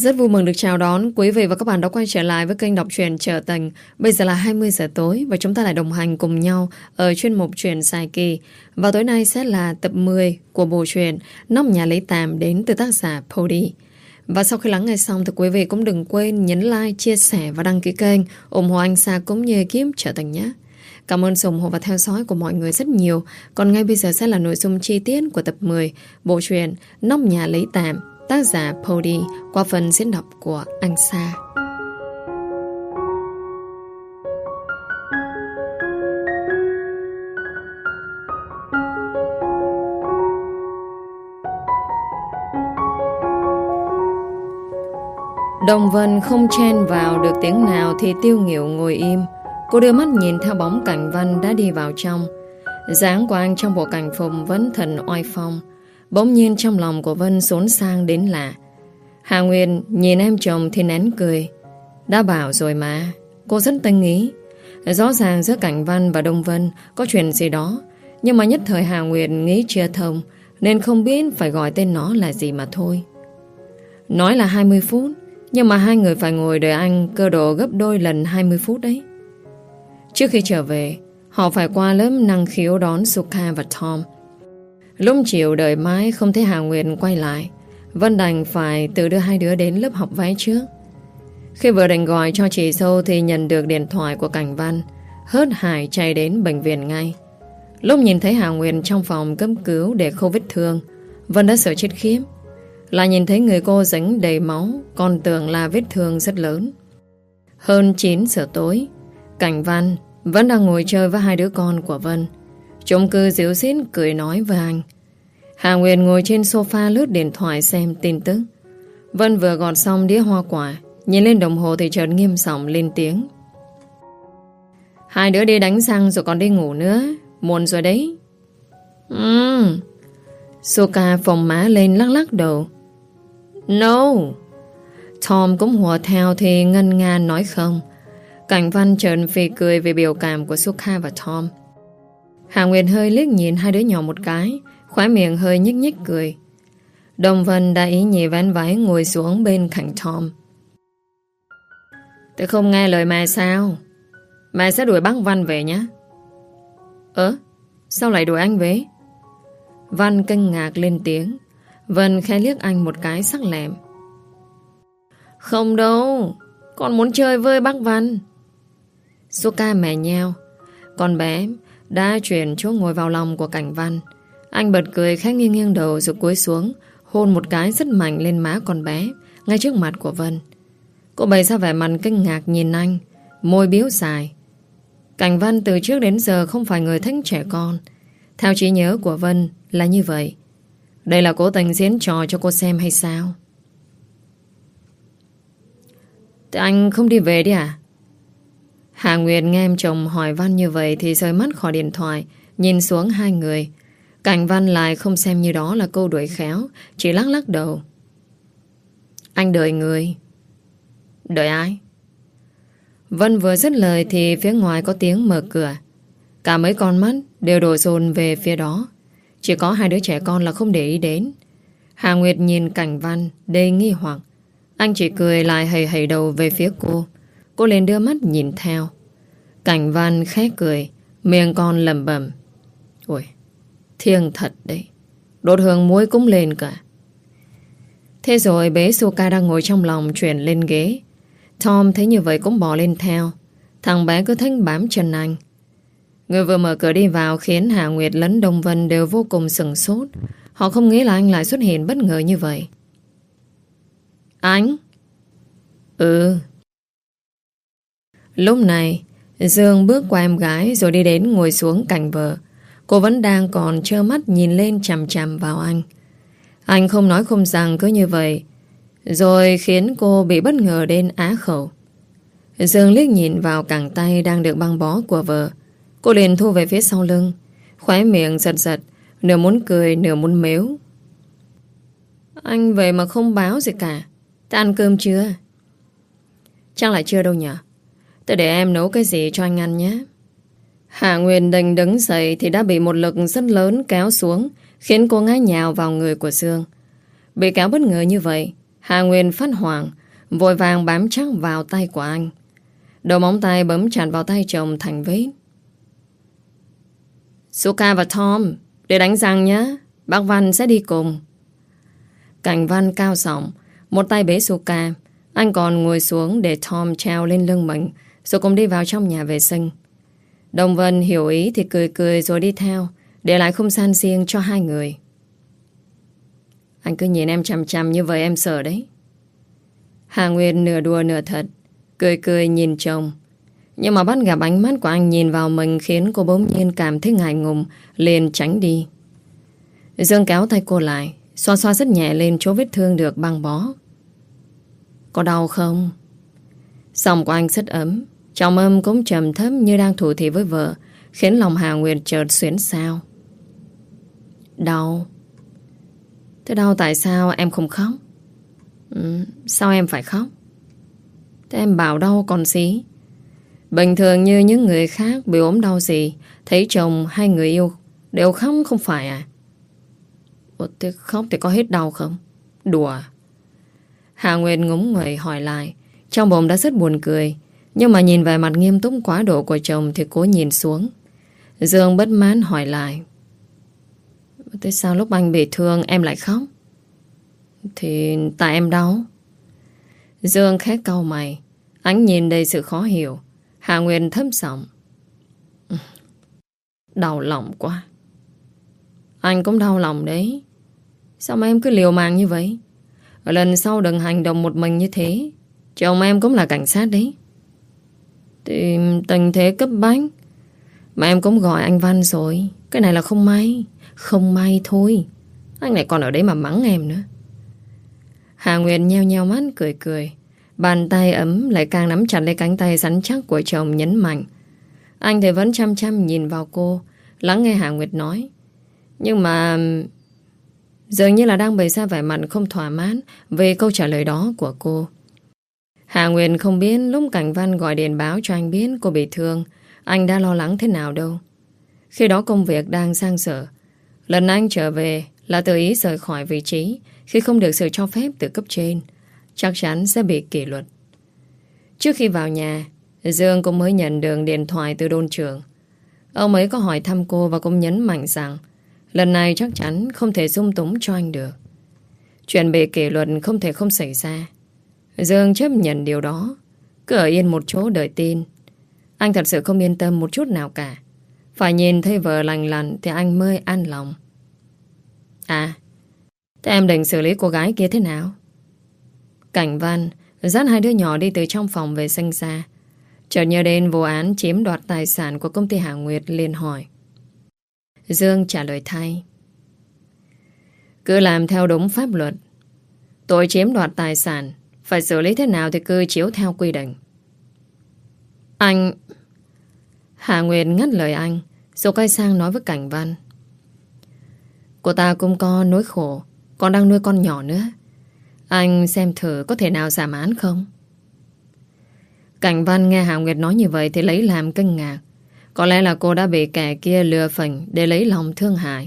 Rất vui mừng được chào đón quý vị và các bạn đã quay trở lại với kênh đọc truyện Trở Tình. Bây giờ là 20 giờ tối và chúng ta lại đồng hành cùng nhau ở chuyên mục truyện dài kỳ. Và tối nay sẽ là tập 10 của bộ truyện Nóc Nhà Lấy Tạm đến từ tác giả Pody. Và sau khi lắng nghe xong thì quý vị cũng đừng quên nhấn like, chia sẻ và đăng ký kênh, ủng hộ anh Sa cũng như ekip Trở Tình nhé. Cảm ơn sự ủng hộ và theo dõi của mọi người rất nhiều. Còn ngay bây giờ sẽ là nội dung chi tiết của tập 10 bộ truyện Nóc Nhà Lấy Tạm, tác giả Pody, qua phần diễn đọc của anh Sa. Đồng Vân không chen vào được tiếng nào thì Tiêu Nghiệu ngồi im. Cô đưa mắt nhìn theo bóng Cảnh Văn đã đi vào trong. Dáng của anh trong bộ cảnh phục vẫn thần oai phong. Bỗng nhiên trong lòng của Vân xốn sang đến lạ. Hà Nguyên nhìn em chồng thì nén cười. Đã bảo rồi mà. Cô rất tinh ý. Rõ ràng giữa Cảnh Văn và Đông Vân có chuyện gì đó, nhưng mà nhất thời Hà Nguyên nghĩ chưa thông, nên không biết phải gọi tên nó là gì mà thôi. Nói là 20 phút, nhưng mà hai người phải ngồi đợi anh cơ độ gấp đôi lần 20 phút đấy. Trước khi trở về, họ phải qua lớp năng khiếu đón Suka và Tom. Lúc chiều đợi mãi không thấy Hà Nguyên quay lại, Vân đành phải tự đưa hai đứa đến lớp học vẽ trước. Khi vừa định gọi cho chị Sâu thì nhận được điện thoại của Cảnh Văn. Hớt hải chạy đến bệnh viện ngay. Lúc nhìn thấy Hà Nguyên trong phòng cấp cứu để khâu vết thương, Vân đã sợ chết khiếp. Lại nhìn thấy người cô dính đầy máu, còn tưởng là vết thương rất lớn. Hơn 9 giờ tối, Cảnh Văn vẫn đang ngồi chơi với hai đứa con của Vân. Chúng cứ díu xít cười nói với anh. Hà Nguyên ngồi trên sofa lướt điện thoại xem tin tức. Vân vừa gọt xong đĩa hoa quả, nhìn lên đồng hồ thì chợt nghiêm giọng lên tiếng. Hai đứa đi đánh răng rồi còn đi ngủ nữa, muộn rồi đấy. Suka phồng má lên lắc lắc đầu. No. Tom cũng hùa theo thì ngân nga nói không. Cảnh Văn chợt phì cười về biểu cảm của Suka và Tom. Hà Nguyên hơi liếc nhìn hai đứa nhỏ một cái, khóe miệng hơi nhích nhích cười. Đồng Vân đã ý nhị vén váy ngồi xuống bên cạnh Tom. Tôi không nghe lời mẹ sao? Mẹ sẽ đuổi bác Văn về nhé. Sao lại đuổi anh về? Văn kinh ngạc lên tiếng. Vân khẽ liếc anh một cái sắc lẹm. Không đâu, con muốn chơi với bác Văn. Suka mè nheo. Con bé đã chuyển chỗ ngồi vào lòng của Cảnh Văn. Anh bật cười khẽ nghiêng nghiêng đầu rồi cúi xuống, hôn một cái rất mạnh lên má con bé, ngay trước mặt của Vân. Cô bày ra vẻ mặt kinh ngạc nhìn anh, môi biếu dài. Cảnh Văn từ trước đến giờ không phải người thích trẻ con. Theo trí nhớ của Vân là như vậy. Đây là cố tình diễn trò cho cô xem hay sao? Thế anh không đi về đi à? Hà Nguyệt nghe em chồng hỏi Văn như vậy thì rời mắt khỏi điện thoại, nhìn xuống hai người. Cảnh Văn lại không xem như đó là câu đuổi khéo, chỉ lắc lắc đầu. Anh đợi người. Đợi ai? Vân vừa dứt lời thì phía ngoài có tiếng mở cửa. Cả mấy con mắt đều đổ dồn về phía đó. Chỉ có hai đứa trẻ con là không để ý đến. Hà Nguyệt nhìn Cảnh Văn đầy nghi hoặc. Anh chỉ cười lại hầy hầy đầu về phía cô. Cô liền đưa mắt nhìn theo. Cảnh Văn khẽ cười, miệng con lẩm bẩm. Ôi, thiêng thật đấy. Đốt hương muối cũng lên cả. Thế rồi bé Suka đang ngồi trong lòng chuyển lên ghế. Tom thấy như vậy cũng bò lên theo. Thằng bé cứ thích bám chân anh. Người vừa mở cửa đi vào khiến Hà Nguyệt lẫn Đông Vân đều vô cùng sửng sốt. Họ không nghĩ là anh lại xuất hiện bất ngờ như vậy. Anh? Lúc này Dương bước qua em gái rồi đi đến ngồi xuống cạnh vợ. Cô vẫn đang còn trơ mắt nhìn lên chằm chằm vào anh. Anh không nói không rằng cứ như vậy, rồi khiến cô bị bất ngờ đến á khẩu. Dương liếc nhìn vào cẳng tay đang được băng bó của vợ. Cô liền thu về phía sau lưng, khóe miệng giật giật, nửa muốn cười nửa muốn mếu. Anh về mà không báo gì cả. Ta ăn cơm chưa? Chắc là chưa đâu nhỉ. Tôi để em nấu cái gì cho anh ăn nhé. Hạ Nguyên định đứng dậy thì đã bị một lực rất lớn kéo xuống, khiến cô ngã nhào vào người của Dương. Bị kéo bất ngờ như vậy, Hà Nguyên phát hoảng, vội vàng bám chắc vào tay của anh. Đầu móng tay bấm chặt vào tay chồng thành vết. Suka và Tom, để đánh răng nhé. Bác Văn sẽ đi cùng. Cảnh Văn cao giọng, một tay bế Suka. Anh còn ngồi xuống để Tom treo lên lưng mình, rồi cùng đi vào trong nhà vệ sinh. Đồng Vân hiểu ý thì cười cười rồi đi theo, để lại không gian riêng cho hai người. Anh cứ nhìn em chằm chằm như vậy em sợ đấy. Hà Nguyên nửa đùa nửa thật, cười cười nhìn chồng. Nhưng mà bắt gặp ánh mắt của anh nhìn vào mình khiến cô bỗng nhiên cảm thấy ngại ngùng, liền tránh đi. Dương kéo tay cô lại, xoa xoa rất nhẹ lên chỗ vết thương được băng bó. Có đau không? Giọng của anh rất ấm, trong âm cũng trầm thấp như đang thủ thỉ với vợ, khiến lòng Hà Nguyệt chợt xuyến xao. Đau? Thế đau tại sao em không khóc? Sao em phải khóc? Thế em bảo đau còn gì? Bình thường như những người khác bị ốm đau gì, thấy chồng hay người yêu đều khóc không phải à? Ủa, thế khóc thì có hết đau không? Đùa. Hà Nguyệt ngúng nguẩy hỏi lại. Trong bụng đã rất buồn cười, nhưng mà nhìn về mặt nghiêm túc quá độ của chồng thì cố nhìn xuống. Dương bất mãn hỏi lại. Thế sao lúc anh bị thương em lại khóc? Thì tại em đau. Dương khẽ cau mày, ánh nhìn đầy sự khó hiểu. Hà Nguyên thấp giọng. Đau lòng quá. Anh cũng đau lòng đấy. Sao mà em cứ liều mạng như vậy? Lần sau đừng hành động một mình như thế. Chồng em cũng là cảnh sát đấy. Thì tình thế cấp bách. Mà em cũng gọi anh Văn rồi. Cái này là không may. Không may thôi. Anh này còn ở đấy mà mắng em nữa. Hà Nguyệt nheo nheo mắt cười cười. Bàn tay ấm lại càng nắm chặt lấy cánh tay rắn chắc của chồng, nhấn mạnh. Anh thì vẫn chăm chăm nhìn vào cô, lắng nghe Hà Nguyệt nói. Nhưng mà dường như là đang bày ra vẻ mặt không thỏa mãn về câu trả lời đó của cô. Hà Nguyệt không biết lúc Cảnh Văn gọi điện báo cho anh biết cô bị thương, anh đã lo lắng thế nào đâu. Khi đó công việc đang dang dở. Lần anh trở về là tự ý rời khỏi vị trí khi không được sự cho phép từ cấp trên. Chắc chắn sẽ bị kỷ luật. Trước khi vào nhà, Dương cũng mới nhận được điện thoại từ đôn trưởng. Ông ấy có hỏi thăm cô và cũng nhấn mạnh rằng lần này chắc chắn không thể dung túng cho anh được. Chuyện bị kỷ luật không thể không xảy ra. Dương chấp nhận điều đó, cứ ở yên một chỗ đợi tin. Anh thật sự không yên tâm một chút nào cả. Phải nhìn thấy vợ lành lặn thì anh mới an lòng. À, thế em định xử lý cô gái kia thế nào? Cảnh Văn dắt hai đứa nhỏ đi từ trong phòng về sinh ra. Chợt nhớ đến vụ án chiếm đoạt tài sản của công ty Hà Nguyệt, liền hỏi. Dương trả lời thay. Cứ làm theo đúng pháp luật. Tội chiếm đoạt tài sản phải xử lý thế nào thì cứ chiếu theo quy định. Anh... Hà Nguyệt ngắt lời anh, rồi quay sang nói với Cảnh Văn. Cô ta cũng có nỗi khổ, còn đang nuôi con nhỏ nữa. Anh xem thử có thể nào giảm án không? Cảnh Văn nghe Hà Nguyệt nói như vậy thì lấy làm kinh ngạc. Có lẽ là cô đã bị kẻ kia lừa phỉnh để lấy lòng thương hại.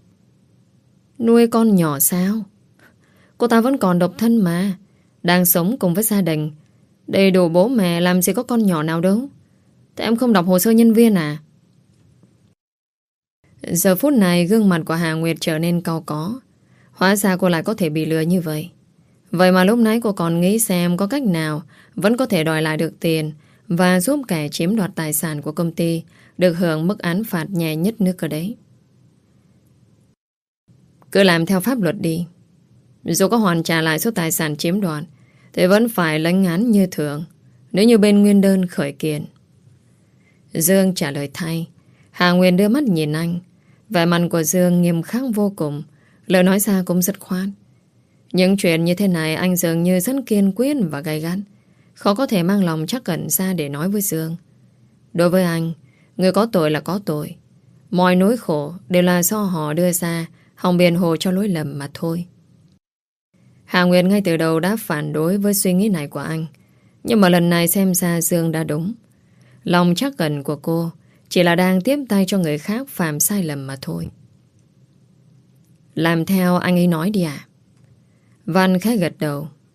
Nuôi con nhỏ sao? Cô ta vẫn còn độc thân mà, đang sống cùng với gia đình, đầy đủ bố mẹ, làm gì có con nhỏ nào đâu. Thế em không đọc hồ sơ nhân viên à? Giờ phút này gương mặt của Hà Nguyệt trở nên cau có. Hóa ra cô lại có thể bị lừa như vậy. Vậy mà lúc nãy cô còn nghĩ xem có cách nào vẫn có thể đòi lại được tiền và giúp kẻ chiếm đoạt tài sản của công ty được hưởng mức án phạt nhẹ nhất nước cơ đấy. Cứ làm theo pháp luật đi. Dù có hoàn trả lại số tài sản chiếm đoạt thì vẫn phải lãnh án như thường nếu như bên nguyên đơn khởi kiện. Dương trả lời thay. Hà Nguyên đưa mắt nhìn anh. Vẻ mặt của Dương nghiêm khắc vô cùng, lời nói ra cũng rất khoát. Những chuyện như thế này anh dường như rất kiên quyết và gay gắt, khó có thể mang lòng trắc ẩn ra để nói với Dương. Đối với anh, người có tội là có tội. Mọi nỗi khổ đều là do họ đưa ra hòng biện hộ cho lỗi lầm mà thôi. Hà Nguyệt ngay từ đầu đã phản đối với suy nghĩ này của anh, nhưng mà lần này xem ra Dương đã đúng. Lòng trắc ẩn của cô chỉ là đang tiếp tay cho người khác phạm sai lầm mà thôi. Làm theo anh ấy nói đi à? Văn khẽ gật đầu.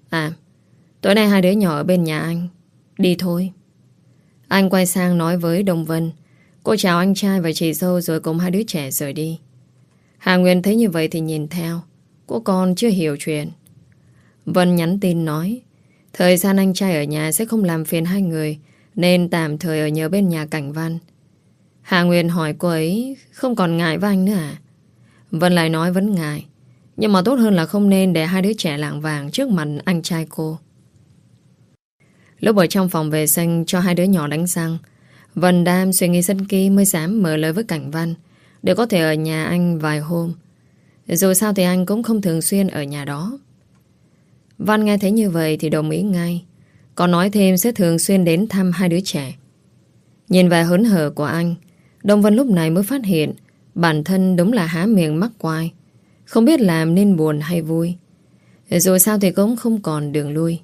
À, tối nay hai đứa nhỏ ở bên nhà anh. Đi thôi. Anh quay sang nói với Đông Vân. Cô chào anh trai và chị dâu rồi cùng hai đứa trẻ rời đi. Hà Nguyên thấy như vậy thì nhìn theo. Cô còn chưa hiểu chuyện. Vân nhắn tin nói thời gian anh trai ở nhà sẽ không làm phiền hai người, nên tạm thời ở nhờ bên nhà Cảnh Văn. Hà Nguyên hỏi cô ấy không còn ngại với anh nữa à? Vân lại nói vẫn ngại, nhưng mà tốt hơn là không nên để hai đứa trẻ lảng vảng trước mặt anh trai cô. Lúc ở trong phòng vệ sinh cho hai đứa nhỏ đánh răng, Vân đang suy nghĩ rất kỹ mới dám mở lời với Cảnh Văn để có thể ở nhà anh vài hôm. Dù sao thì anh cũng không thường xuyên ở nhà đó. Văn nghe thấy như vậy thì đồng ý ngay, còn nói thêm sẽ thường xuyên đến thăm hai đứa trẻ. Nhìn vẻ hớn hở của anh, Đông Vân lúc này mới phát hiện bản thân đúng là há miệng mắc quai, không biết làm nên buồn hay vui. Dù sao thì cũng không còn đường lui.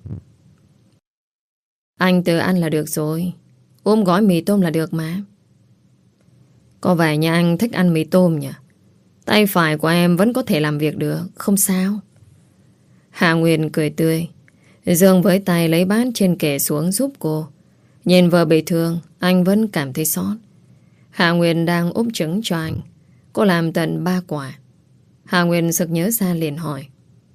Anh tự ăn là được rồi, ôm gói mì tôm là được mà. Có vẻ như anh thích ăn mì tôm nhỉ? Tay phải của em vẫn có thể làm việc được, không sao. Hà Nguyên cười tươi. Dương với tay lấy bát trên kệ xuống giúp cô. Nhìn vợ bị thương, anh vẫn cảm thấy xót. Hà Nguyên đang úp trứng cho anh. Cô làm tận 3 quả. Hà Nguyên sực nhớ ra liền hỏi.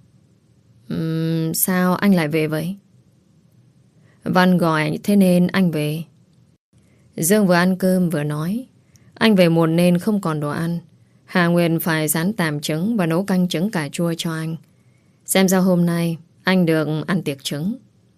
Sao anh lại về vậy? Văn gọi thế nên anh về. Dương vừa ăn cơm vừa nói. Anh về muộn nên không còn đồ ăn. Hà Nguyên phải rán tạm trứng và nấu canh trứng cà chua cho anh. Xem ra hôm nay anh được ăn tiệc trứng.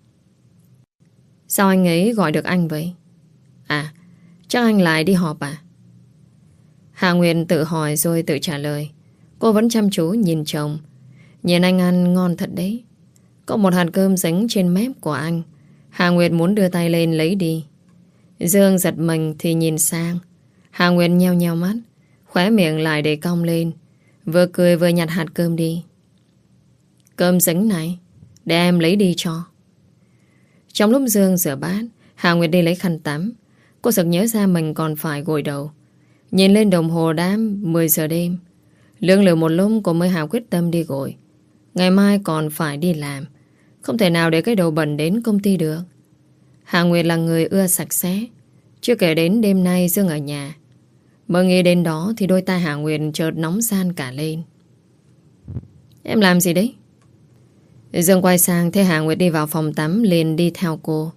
Sao anh ấy gọi được anh vậy? À, chắc anh lại đi họp à? Hà Nguyên tự hỏi rồi tự trả lời. Cô vẫn chăm chú nhìn chồng. Nhìn anh ăn ngon thật đấy. Có một hạt cơm dính trên mép của anh. Hà Nguyên muốn đưa tay lên lấy đi. Dương giật mình thì nhìn sang. Hà Nguyên nheo nheo mắt, khóe miệng lại để cong lên, vừa cười vừa nhặt hạt cơm đi. Cơm dính này, để em lấy đi cho. Trong lúc Dương rửa bát, Hà Nguyệt đi lấy khăn tắm. Cô sực nhớ ra mình còn phải gội đầu. Nhìn lên đồng hồ đã 10 giờ đêm. Lưỡng lự một lúc cô mới hào quyết tâm đi gội. Ngày mai còn phải đi làm, không thể nào để cái đầu bẩn đến công ty được. Hà Nguyệt là người ưa sạch sẽ. Chưa kể đến đêm nay Dương ở nhà. Mới nghĩ đến đó thì đôi tai Hà Nguyệt chợt nóng ran cả lên. Em làm gì đấy? Dương quay sang thấy Hà Nguyệt đi vào phòng tắm liền đi theo cô.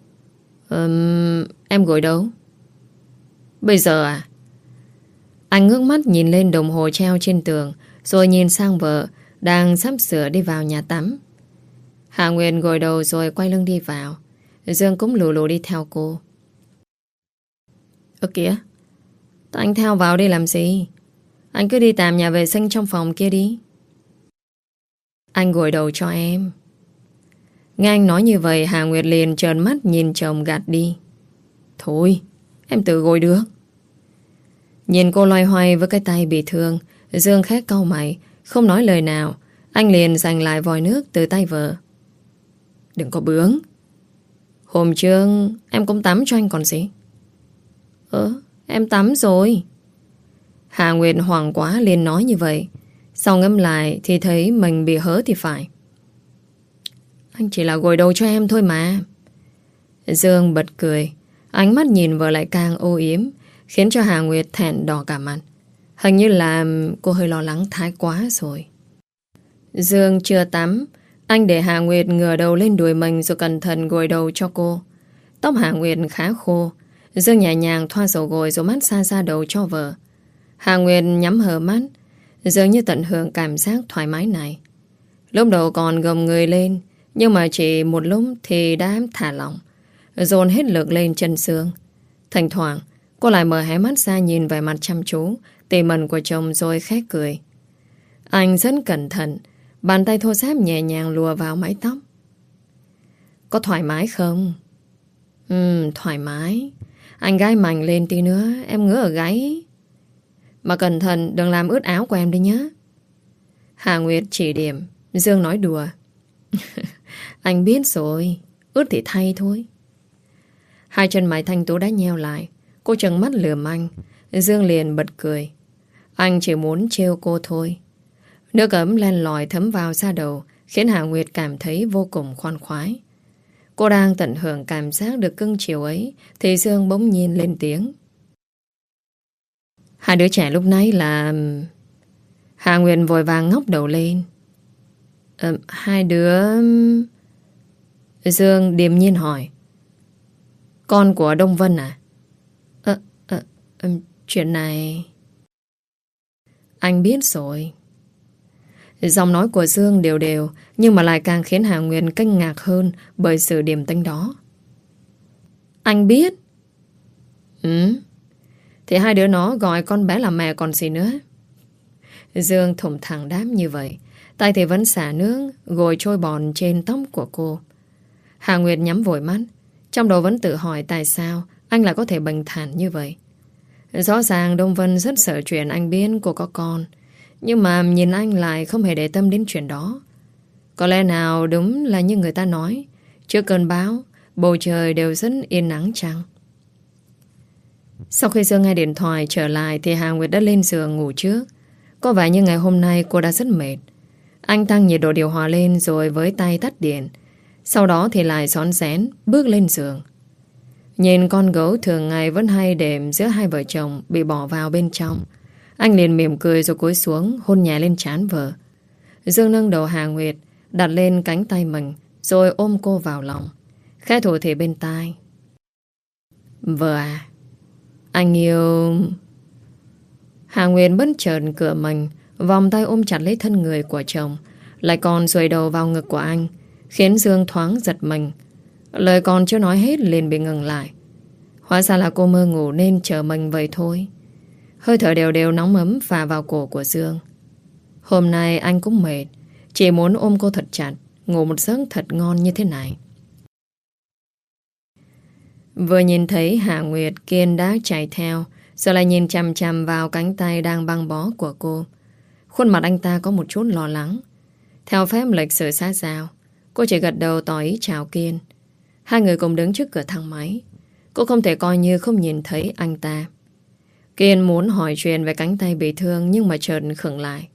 Em gội đâu? Bây giờ à? Anh ngước mắt nhìn lên đồng hồ treo trên tường, rồi nhìn sang vợ đang sắp sửa đi vào nhà tắm. Hà Nguyệt gội đầu rồi quay lưng đi vào. Dương cũng lù lù đi theo cô. Ơ kìa, anh theo vào đây làm gì? Anh cứ đi tạm nhà vệ sinh trong phòng kia đi. Anh gội đầu cho em. Nghe anh nói như vậy, Hà Nguyệt liền trợn mắt nhìn chồng gạt đi. Thôi, em tự gội được. Nhìn cô loay hoay với cái tay bị thương, Dương khẽ cau mày, không nói lời nào. Anh liền giành lại vòi nước từ tay vợ. Đừng có bướng. Hôm trước em cũng tắm cho anh còn gì. Em tắm rồi. Hà Nguyệt hoảng quá liền nói như vậy. Sau ngâm lại thì thấy mình bị hớ thì phải. Anh chỉ là gội đầu cho em thôi mà. Dương bật cười. Ánh mắt nhìn vợ lại càng ô yếm, khiến cho Hà Nguyệt thẹn đỏ cả mặt. Hình như là cô hơi lo lắng thái quá rồi. Dương chưa tắm. Anh để Hà Nguyệt ngửa đầu lên đùi mình rồi cẩn thận gội đầu cho cô. Tóc Hà Nguyệt khá khô. Dương nhẹ nhàng thoa dầu gội rồi massage ra đầu cho vợ. Hà Nguyệt nhắm hờ mắt, dường như tận hưởng cảm giác thoải mái này. Lúc đầu còn gồng người lên, nhưng mà chỉ một lúc thì đã thả lỏng, dồn hết lực lên chân xương. Thỉnh thoảng cô lại mở hé mắt ra nhìn về mặt chăm chú tỉ mẩn của chồng rồi khẽ cười. Anh rất cẩn thận, bàn tay thô ráp nhẹ nhàng lùa vào mái tóc. Có thoải mái không? Thoải mái. Anh gai mạnh lên tí nữa, em ngứa ở gáy. Mà cẩn thận đừng làm ướt áo của em đi nhé. Hà Nguyệt chỉ điểm. Dương nói đùa. Anh biết rồi, ướt thì thay thôi. Hai chân mày thanh tú đã nheo lại. Cô trừng mắt lườm anh. Dương liền bật cười. Anh chỉ muốn trêu cô thôi. Nước ấm len lỏi thấm vào da đầu, khiến Hà Nguyệt cảm thấy vô cùng khoan khoái. Cô đang tận hưởng cảm giác được cưng chiều ấy thì Dương bỗng nhiên lên tiếng. Hai đứa trẻ lúc nãy là... Hà Nguyệt vội vàng ngóc đầu lên. Hai đứa... Dương điềm nhiên hỏi. Con của Đông Vân à? Chuyện này... Anh biết rồi. Giọng nói của Dương đều đều, nhưng mà lại càng khiến Hà Nguyên kinh ngạc hơn bởi sự điềm tĩnh đó. Anh biết? Thì hai đứa nó gọi con bé là mẹ còn gì nữa. Dương thủng thẳng đáp như vậy, tay thì vẫn xả nước gội trôi bọt trên tóc của cô. Hà Nguyệt nhắm vội mắt, trong đầu vẫn tự hỏi tại sao anh lại có thể bình thản như vậy. Rõ ràng Đông Vân rất sợ chuyện anh biết cô có con, nhưng mà nhìn anh lại không hề để tâm đến chuyện đó. Có lẽ nào đúng là như người ta nói, trước cơn bão bầu trời đều rất yên nắng chăng? Sau khi Dương nghe điện thoại trở lại thì Hà Nguyệt đã lên giường ngủ trước. Có vẻ như ngày hôm nay cô đã rất mệt. Anh tăng nhiệt độ điều hòa lên rồi với tay tắt điện. Sau đó thì lại xón xén bước lên giường. Nhìn con gấu thường ngày vẫn hay đệm giữa hai vợ chồng bị bỏ vào bên trong, anh liền mỉm cười rồi cúi xuống hôn nhẹ lên trán vợ. Dương nâng đầu Hà Nguyệt đặt lên cánh tay mình rồi ôm cô vào lòng, khẽ thủ thỉ bên tai. Vợ à, anh yêu... Hà Nguyệt bất chợt cửa mình, vòng tay ôm chặt lấy thân người của chồng, lại còn xuôi đầu vào ngực của anh, khiến Dương thoáng giật mình. Lời còn chưa nói hết liền bị ngừng lại. Hóa ra là cô mơ ngủ nên chờ mình vậy thôi. Hơi thở đều đều nóng ấm phả vào cổ của Dương. Hôm nay anh cũng mệt, chỉ muốn ôm cô thật chặt, ngủ một giấc thật ngon như thế này. Vừa nhìn thấy Hà Nguyệt, Kiên đã chạy theo, rồi lại nhìn chằm chằm vào cánh tay đang băng bó của cô. Khuôn mặt anh ta có một chút lo lắng. Theo phép lịch sự xã giao, cô chỉ gật đầu tỏ ý chào Kiên. Hai người cùng đứng trước cửa thang máy. Cô không thể coi như không nhìn thấy anh ta. Kiên muốn hỏi chuyện về cánh tay bị thương nhưng mà chợt khựng lại.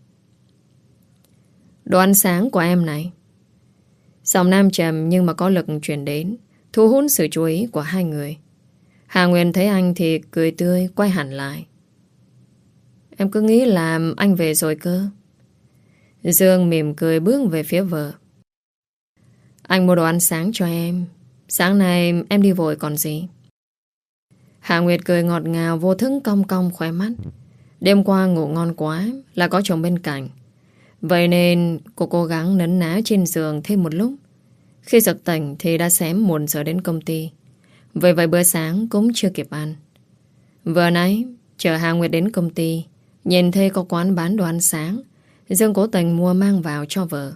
Đồ ăn sáng của em này. Giọng nam trầm nhưng mà có lực truyền đến, thu hút sự chú ý của hai người. Hà Nguyên thấy anh thì cười tươi quay hẳn lại. Em cứ nghĩ là anh về rồi cơ. Dương mỉm cười bước về phía vợ. Anh mua đồ ăn sáng cho em. Sáng nay em đi vội còn gì. Hà Nguyệt cười ngọt ngào vô thức cong cong khóe mắt. Đêm qua ngủ ngon quá, là có chồng bên cạnh. Vậy nên cô cố gắng nấn ná trên giường thêm một lúc. Khi giật tỉnh thì đã xém muộn giờ đến công ty. Vậy vậy bữa sáng cũng chưa kịp ăn. Vừa nãy chờ Hà Nguyệt đến công ty, nhìn thấy có quán bán đồ ăn sáng, Dương cố tình mua mang vào cho vợ.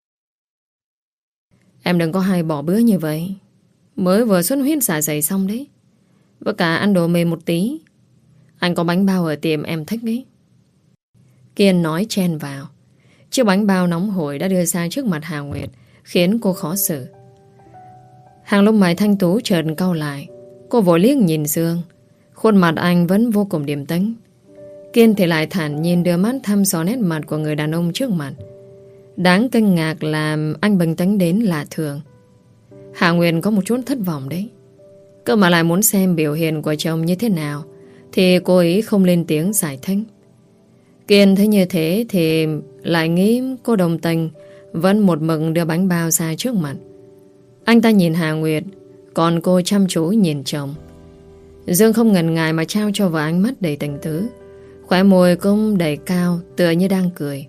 Em đừng có hay bỏ bữa như vậy. Mới vừa xuất huyết dạ dày xong đấy. Với cả ăn đồ mềm một tí. Anh có bánh bao ở tiệm em thích ấy. Kiên nói chen vào. Chiếc bánh bao nóng hổi đã đưa ra trước mặt Hà Nguyệt, khiến cô khó xử. Hàng lông mày thanh tú chợt cau lại. Cô vội liếc nhìn Dương. Khuôn mặt anh vẫn vô cùng điềm tĩnh. Kiên thì lại thản nhiên đưa mắt thăm dò nét mặt của người đàn ông trước mặt. Đáng kinh ngạc là anh bình tĩnh đến lạ thường. Hà Nguyên có một chút thất vọng đấy. Cơ mà lại muốn xem biểu hiện của chồng như thế nào thì cô ấy không lên tiếng giải thích. Kiên thấy như thế thì lại nghĩ cô đồng tình, vẫn một mực đưa bánh bao ra trước mặt. Anh ta nhìn Hà Nguyệt, còn cô chăm chú nhìn chồng. Dương không ngần ngại mà trao cho vợ ánh mắt đầy tình tứ. Khóe môi cũng đầy cao, tựa như đang cười.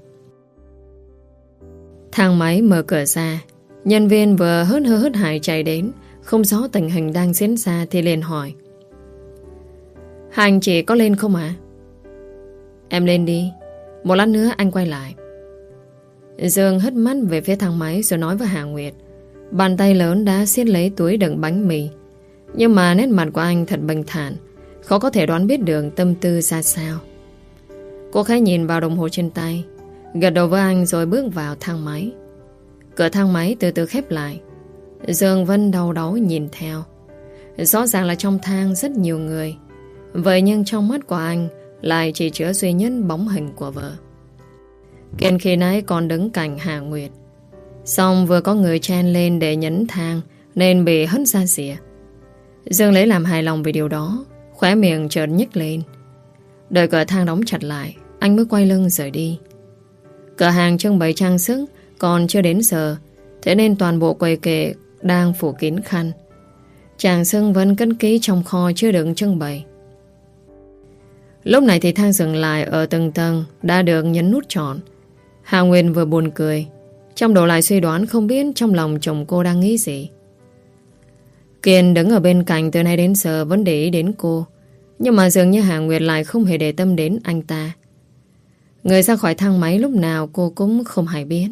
Thang máy mở cửa ra. Nhân viên vừa hớt hải chạy đến, không rõ tình hình đang diễn ra thì liền hỏi. Hai anh chị có lên không ạ? Em lên đi, một lát nữa anh quay lại. Dương hất mắt về phía thang máy rồi nói với Hà Nguyệt. Bàn tay lớn đã siết lấy túi đựng bánh mì. Nhưng mà nét mặt của anh thật bình thản, khó có thể đoán biết được tâm tư ra sao. Cô khẽ nhìn vào đồng hồ trên tay, gật đầu với anh rồi bước vào thang máy. Cửa thang máy từ từ khép lại. Dương Vân đau đáu nhìn theo. Rõ ràng là trong thang rất nhiều người. Vậy nhưng trong mắt của anh lại chỉ chứa duy nhất bóng hình của vợ. Kiên khi nãy còn đứng cạnh Hà Nguyệt. Xong vừa có người chen lên để nhấn thang nên bị hất ra xỉa. Dương lấy làm hài lòng về điều đó, khóe miệng chợt nhếch lên. Đợi cửa thang đóng chặt lại, anh mới quay lưng rời đi. Cửa hàng trưng bày trang sức còn chưa đến giờ, thế nên toàn bộ quầy kệ đang phủ kín khăn. Tràng sưng vẫn cất kỹ trong kho chưa được trưng bày. Lúc này thì thang dừng lại ở từng tầng đã được nhấn nút tròn. Hà Nguyên vừa buồn cười, trong đầu lại suy đoán không biết trong lòng chồng cô đang nghĩ gì. Kiên đứng ở bên cạnh từ nay đến giờ vẫn để ý đến cô, nhưng mà dường như Hà Nguyệt lại không hề để tâm đến anh ta. Người ra khỏi thang máy lúc nào cô cũng không hay biết.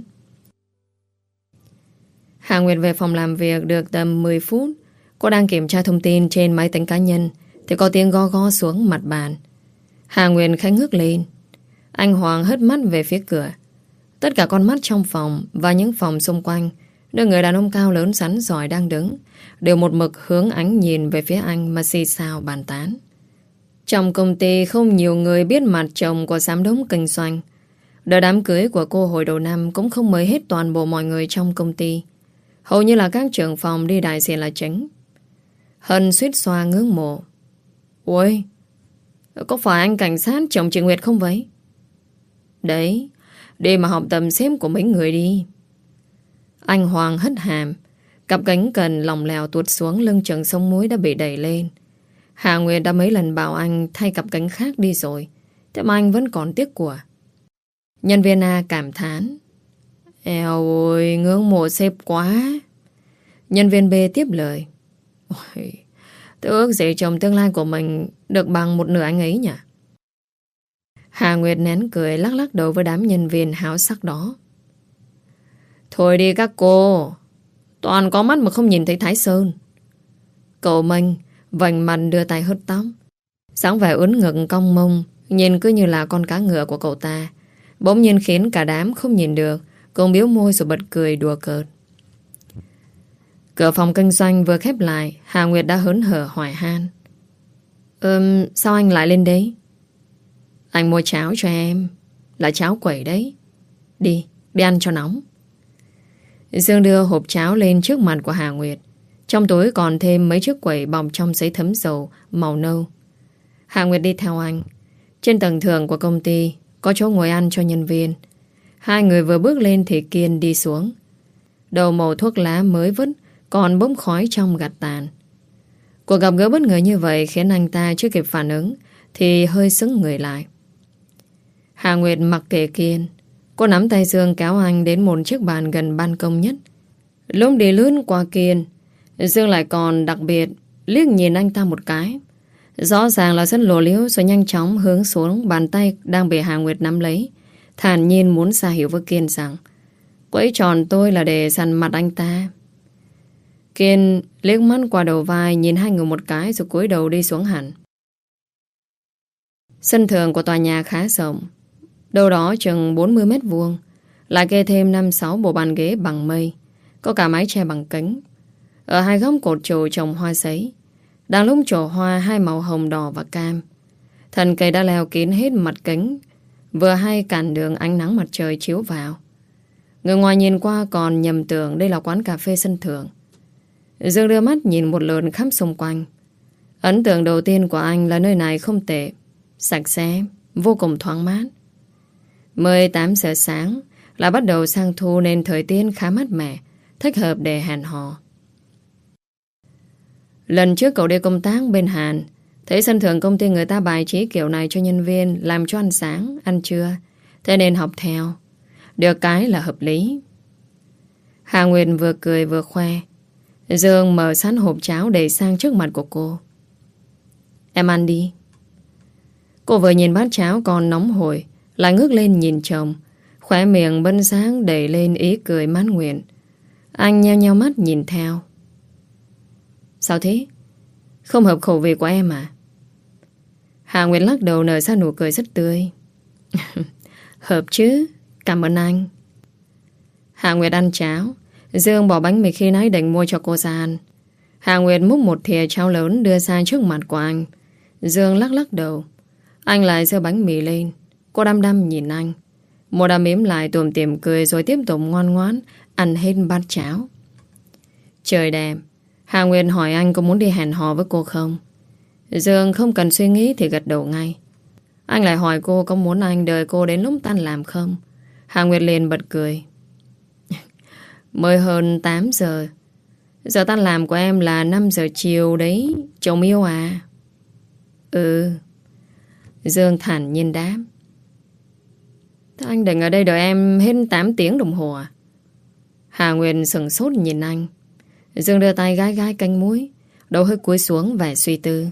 Hà Nguyệt về phòng làm việc được tầm 10 phút. Cô đang kiểm tra thông tin trên máy tính cá nhân thì có tiếng go go xuống mặt bàn. Hà Nguyệt khẽ ngước lên. Anh Hoàng hất mắt về phía cửa. Tất cả con mắt trong phòng và những phòng xung quanh, nơi người đàn ông cao lớn rắn giỏi đang đứng, đều một mực hướng ánh nhìn về phía anh mà xì xào bàn tán. Trong công ty không nhiều người biết mặt chồng của giám đốc kinh doanh. Đợt đám cưới của cô hồi đầu năm cũng không mời hết toàn bộ mọi người trong công ty. Hầu như là các trưởng phòng đi đại diện là chính. Hân suýt xoa ngưỡng mộ. Ôi, có phải anh cảnh sát chồng chị Nguyệt không vậy? Đấy, đi mà học tầm xếp của mấy người đi. Anh Hoàng hất hàm. Cặp cánh cần lòng lèo tuột xuống, lưng chừng sông muối đã bị đẩy lên. Hà Nguyệt đã mấy lần bảo anh thay cặp cánh khác đi rồi, thế mà anh vẫn còn tiếc của. Nhân viên A cảm thán. Eo ôi, ngưỡng mộ sếp quá. Nhân viên B tiếp lời. Ôi, tôi ước gì chồng tương lai của mình được bằng một nửa anh ấy nhỉ? Hà Nguyệt nén cười lắc lắc đầu với đám nhân viên háo sắc đó. Thôi đi các cô, toàn có mắt mà không nhìn thấy Thái Sơn. Cậu Minh vành mặt đưa tay hớt tóc, sáng vẻ ướn ngực cong mông, nhìn cứ như là con cá ngựa của cậu ta, bỗng nhiên khiến cả đám không nhìn được, cùng biếu môi rồi bật cười đùa cợt. Cửa phòng kinh doanh vừa khép lại, Hà Nguyệt đã hớn hở hỏi han. Sao anh lại lên đấy? Anh mua cháo cho em, là cháo quẩy đấy. Đi ăn cho nóng. Dương đưa hộp cháo lên trước mặt của Hà Nguyệt. Trong túi còn thêm mấy chiếc quẩy bọc trong giấy thấm dầu màu nâu. Hà Nguyệt đi theo anh. Trên tầng thượng của công ty có chỗ ngồi ăn cho nhân viên. Hai người vừa bước lên thì Kiên đi xuống. Đầu màu thuốc lá mới vứt còn bốc khói trong gạt tàn. Cuộc gặp gỡ bất ngờ như vậy khiến anh ta chưa kịp phản ứng thì hơi sững người lại. Hà Nguyệt mặc kệ Kiên. Cô nắm tay Dương kéo anh đến một chiếc bàn gần ban công nhất. Lúc đi lướt qua Kiên, Dương lại còn đặc biệt liếc nhìn anh ta một cái. Rõ ràng là rất lộ liễu rồi nhanh chóng hướng xuống bàn tay đang bị Hà Nguyệt nắm lấy. Thản nhiên muốn ra hiểu với Kiên rằng quấy tròn tôi là để dằn mặt anh ta. Kiên liếc mắt qua đầu vai nhìn hai người một cái rồi cúi đầu đi xuống hẳn. Sân thượng của tòa nhà khá rộng, đâu đó chừng 40 mét vuông, lại kê thêm 5-6 bộ bàn ghế bằng mây, có cả mái che bằng kính. Ở hai góc cột trụ trồng hoa sấy, đang lúc trổ hoa hai màu hồng đỏ và cam. Thân cây đã leo kín hết mặt kính, vừa hay cản đường ánh nắng mặt trời chiếu vào. Người ngoài nhìn qua còn nhầm tưởng đây là quán cà phê sân thượng. Dương đưa mắt nhìn một lượt khắp xung quanh. Ấn tượng đầu tiên của anh là nơi này không tệ, sạch sẽ, vô cùng thoáng mát. 18 giờ sáng là bắt đầu sang thu nên thời tiết khá mát mẻ, thích hợp để hẹn hò. Lần trước cậu đi công tác bên Hàn, thấy sân thượng công ty người ta bài trí kiểu này cho nhân viên làm cho ăn sáng, ăn trưa, thế nên học theo. Được cái là hợp lý. Hà Nguyệt vừa cười vừa khoe. Dương mở sẵn hộp cháo để sang trước mặt của cô. Em ăn đi. Cô vừa nhìn bát cháo còn nóng hổi, lại ngước lên nhìn chồng, khóe miệng bân sáng đẩy lên ý cười mãn nguyện. Anh nheo nheo mắt nhìn theo. Sao thế? Không hợp khẩu vị của em à? Hà Nguyệt lắc đầu nở ra nụ cười rất tươi. Hợp chứ, cảm ơn anh. Hà Nguyệt ăn cháo. Dương bỏ bánh mì khi nãy định mua cho cô ra ăn. Hà Nguyệt múc một thìa cháo lớn đưa ra trước mặt của anh. Dương lắc lắc đầu. Anh lại giơ bánh mì lên. Cô đăm đăm nhìn anh. Mô đã mím lại tùm tìm cười rồi tiếp tục ngoan ngoãn ăn hết bát cháo. Trời đẹp, Hà Nguyệt hỏi anh có muốn đi hẹn hò với cô không? Dương không cần suy nghĩ thì gật đầu ngay. Anh lại hỏi cô có muốn anh đợi cô đến lúc tan làm không? Hà Nguyệt liền bật cười. Mới hơn 8 giờ. Giờ tan làm của em là 5 giờ chiều đấy, chồng yêu à? Ừ. Dương thản nhiên đáp. Thế anh định ở đây đợi em hết 8 tiếng đồng hồ à? Hà Nguyệt sửng sốt nhìn anh. Dương đưa tay gái gái cánh mũi, đầu hơi cúi xuống vẻ suy tư.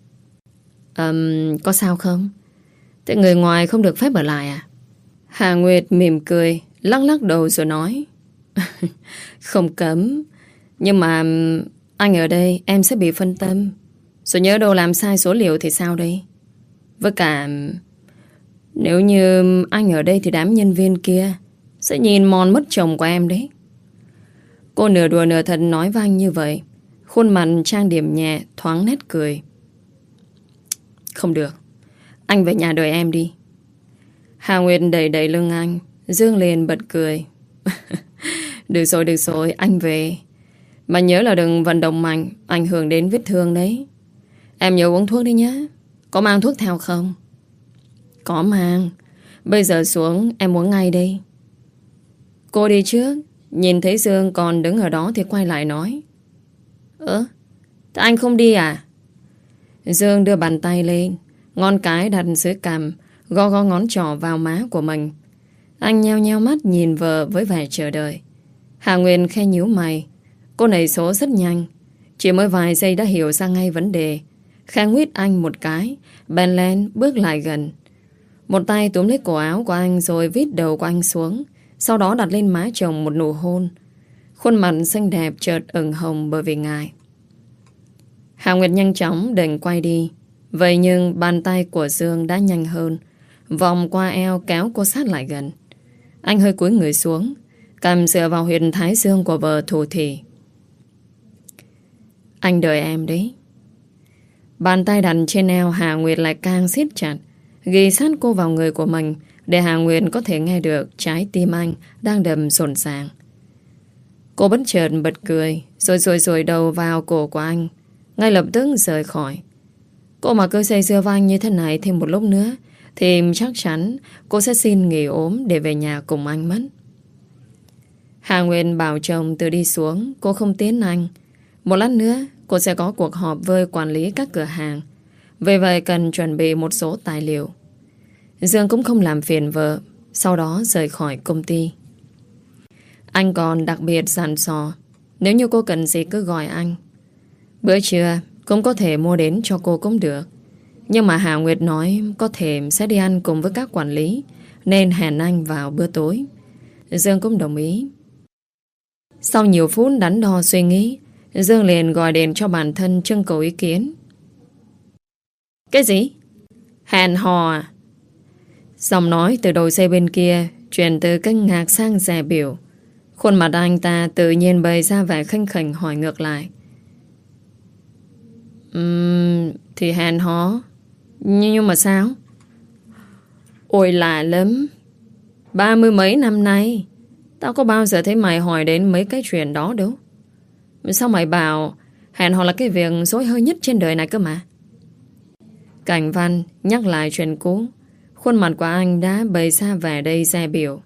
Có sao không? Thế người ngoài không được phép ở lại à? Hà Nguyệt mỉm cười, lắc lắc đầu rồi nói. Không cấm. Nhưng mà anh ở đây em sẽ bị phân tâm. Rồi nhớ đâu làm sai số liệu thì sao đây? Với cả nếu như anh ở đây thì đám nhân viên kia sẽ nhìn mòn mất chồng của em đấy. Cô nửa đùa nửa thật nói với anh như vậy. Khuôn mặt trang điểm nhẹ, thoáng nét cười. Không được, anh về nhà đợi em đi. Hà Nguyệt đẩy đẩy lưng anh. Dương liền bật cười. Được rồi, anh về. Mà nhớ là đừng vận động mạnh, ảnh hưởng đến vết thương đấy. Em nhớ uống thuốc đi nhé. Có mang thuốc theo không? Có mang. Bây giờ xuống em uống ngay đi. Cô đi trước. Nhìn thấy Dương còn đứng ở đó thì quay lại nói. Thế anh không đi à? Dương đưa bàn tay lên, ngón cái đặt dưới cằm, gõ gõ ngón trỏ vào má của mình. Anh nheo nheo mắt nhìn vợ với vẻ chờ đợi. Hà Nguyên khe nhíu mày. Cô này số rất nhanh, chỉ mới vài giây đã hiểu ra ngay vấn đề. Khẽ nguyết anh một cái, bèn lên bước lại gần. Một tay túm lấy cổ áo của anh rồi vít đầu của anh xuống, sau đó đặt lên má chồng một nụ hôn. Khuôn mặt xinh đẹp chợt ửng hồng bởi vì ngại. Hà Nguyệt nhanh chóng định quay đi. Vậy nhưng bàn tay của Dương đã nhanh hơn, vòng qua eo kéo cô sát lại gần. Anh hơi cúi người xuống, cầm dựa vào huyệt thái dương của vợ thủ thỉ. Anh đợi em đấy. Bàn tay đặt trên eo Hà Nguyệt lại càng siết chặt, ghi sát cô vào người của mình, để Hà Nguyệt có thể nghe được trái tim anh đang đập rộn ràng. Cô bất chợt bật cười, rồi đầu vào cổ của anh, ngay lập tức rời khỏi. Cô mà cứ say sưa với anh như thế này thêm một lúc nữa thì chắc chắn cô sẽ xin nghỉ ốm để về nhà cùng anh mất. Hà Nguyên bảo chồng từ đi xuống, cô không tiến anh. Một lát nữa cô sẽ có cuộc họp với quản lý các cửa hàng. Vì vậy cần chuẩn bị một số tài liệu. Dương cũng không làm phiền vợ, sau đó rời khỏi công ty. Anh còn đặc biệt dặn dò, nếu như cô cần gì cứ gọi anh. Bữa trưa cũng có thể mua đến cho cô cũng được. Nhưng mà Hà Nguyệt nói có thể sẽ đi ăn cùng với các quản lý, nên hẹn anh vào bữa tối. Dương cũng đồng ý. Sau nhiều phút đắn đo suy nghĩ, Dương liền gọi điện cho bản thân trưng cầu ý kiến. Cái gì? Hẹn hò à? Giọng nói từ đầu dây bên kia chuyển từ kinh ngạc sang dè biểu. Khuôn mặt anh ta tự nhiên bày ra vẻ khinh khỉnh hỏi ngược lại. Thì hẹn hò. Nhưng mà sao? Ôi lạ lắm. 30 mấy năm nay tao có bao giờ thấy mày hỏi đến mấy cái chuyện đó đâu. Sao mày bảo hẹn hò là cái việc dối hơi nhất trên đời này cơ mà? Cảnh Văn nhắc lại chuyện cũ. Khuôn mặt của anh đã bày ra vẻ đây dè biểu.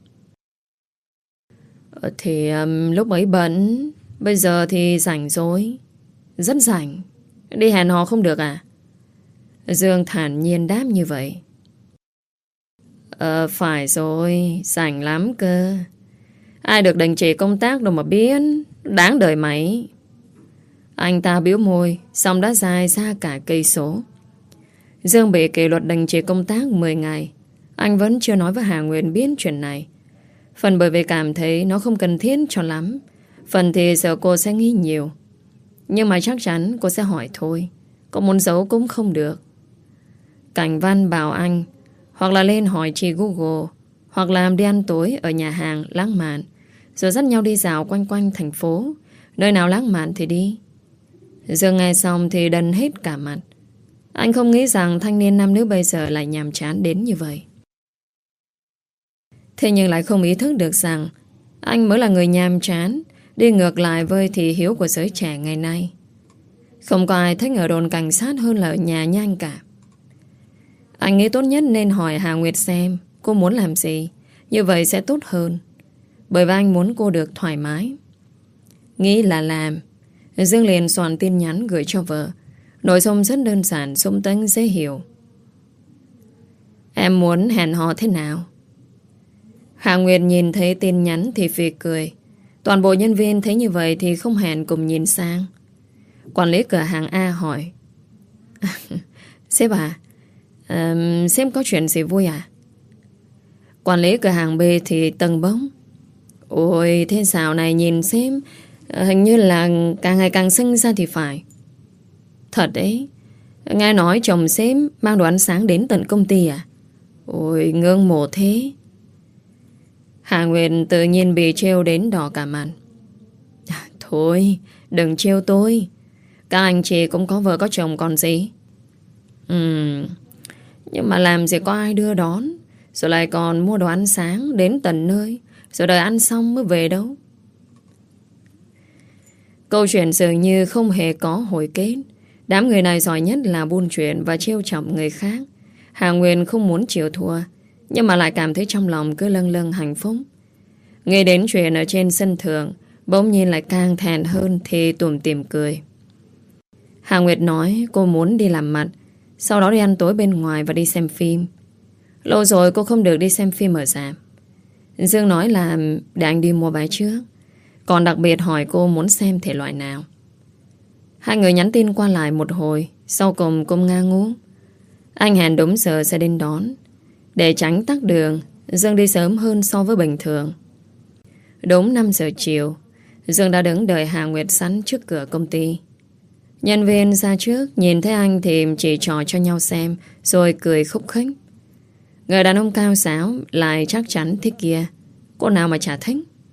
Thì lúc ấy bận, bây giờ thì rảnh rồi. Rất rảnh. Đi hẹn hò không được à? Dương thản nhiên đáp như vậy. Phải rồi, rảnh lắm cơ. Ai được đình chỉ công tác đâu mà biết. Đáng đời mày. Anh ta bĩu môi, xong đã dài ra cả cây số. Dương bị kỷ luật đình chỉ công tác 10 ngày. Anh vẫn chưa nói với Hà Nguyên biết chuyện này. Phần bởi vì cảm thấy nó không cần thiết cho lắm. Phần thì sợ cô sẽ nghĩ nhiều. Nhưng mà chắc chắn cô sẽ hỏi thôi. Có muốn giấu cũng không được. Cảnh Văn bảo anh hoặc là lên hỏi chị Google, hoặc là đi ăn tối ở nhà hàng lãng mạn, rồi dắt nhau đi dạo quanh quanh thành phố. Nơi nào lãng mạn thì đi. Dương nghe xong thì đần hết cả mặt. Anh không nghĩ rằng thanh niên nam nữ bây giờ lại nhàm chán đến như vậy. Thế nhưng lại không ý thức được rằng anh mới là người nhàm chán, đi ngược lại với thị hiếu của giới trẻ ngày nay. Không có ai thích ở đồn cảnh sát hơn là ở nhà nha anh cả. Anh nghĩ tốt nhất nên hỏi Hà Nguyệt xem cô muốn làm gì. Như vậy sẽ tốt hơn. Bởi vì anh muốn cô được thoải mái. Nghĩ là làm, Dương liền soạn tin nhắn gửi cho vợ. Nội dung rất đơn giản, xúc tích, dễ hiểu. Em muốn hẹn hò thế nào? Hà Nguyệt nhìn thấy tin nhắn thì phì cười. Toàn bộ nhân viên thấy như vậy thì không hẹn cùng nhìn sang. Quản lý cửa hàng A hỏi. Sếp à, sếp có chuyện gì vui à? Quản lý cửa hàng B thì tầng bóng. Ôi, thế sao này nhìn sếp hình như là càng ngày càng xinh ra thì phải. Thật đấy. Nghe nói chồng sếp mang đồ ăn sáng đến tận công ty à? Ôi, ngưỡng mộ thế. Hà Nguyệt tự nhiên bị trêu đến đỏ cả mặt. Thôi, đừng trêu tôi. Các anh chị cũng có vợ có chồng còn gì. Nhưng mà làm gì có ai đưa đón, rồi lại còn mua đồ ăn sáng đến tận nơi, rồi đợi ăn xong mới về đâu. Câu chuyện dường như không hề có hồi kết. Đám người này giỏi nhất là buôn chuyện và trêu chọc người khác. Hà Nguyên không muốn chịu thua, nhưng mà lại cảm thấy trong lòng cứ lâng lâng hạnh phúc. Nghe đến chuyện ở trên sân thượng, bỗng nhiên lại càng thèn hơn thì tủm tỉm cười. Hà Nguyệt nói cô muốn đi làm mặt, sau đó đi ăn tối bên ngoài và đi xem phim. Lâu rồi cô không được đi xem phim ở rạp. Dương nói là để anh đi mua vé trước, còn đặc biệt hỏi cô muốn xem thể loại nào. Hai người nhắn tin qua lại một hồi, sau cùng cũng ngã ngú. Anh hẹn đúng giờ sẽ đến đón. Để tránh tắc đường, Dương đi sớm hơn so với bình thường. Đúng 5 giờ chiều, Dương đã đứng đợi Hà Nguyệt sẵn trước cửa công ty. Nhân viên ra trước nhìn thấy anh thì chỉ trò cho nhau xem, rồi cười khúc khích. Người đàn ông cao giáo lại chắc chắn thích kia, cô nào mà chả thích.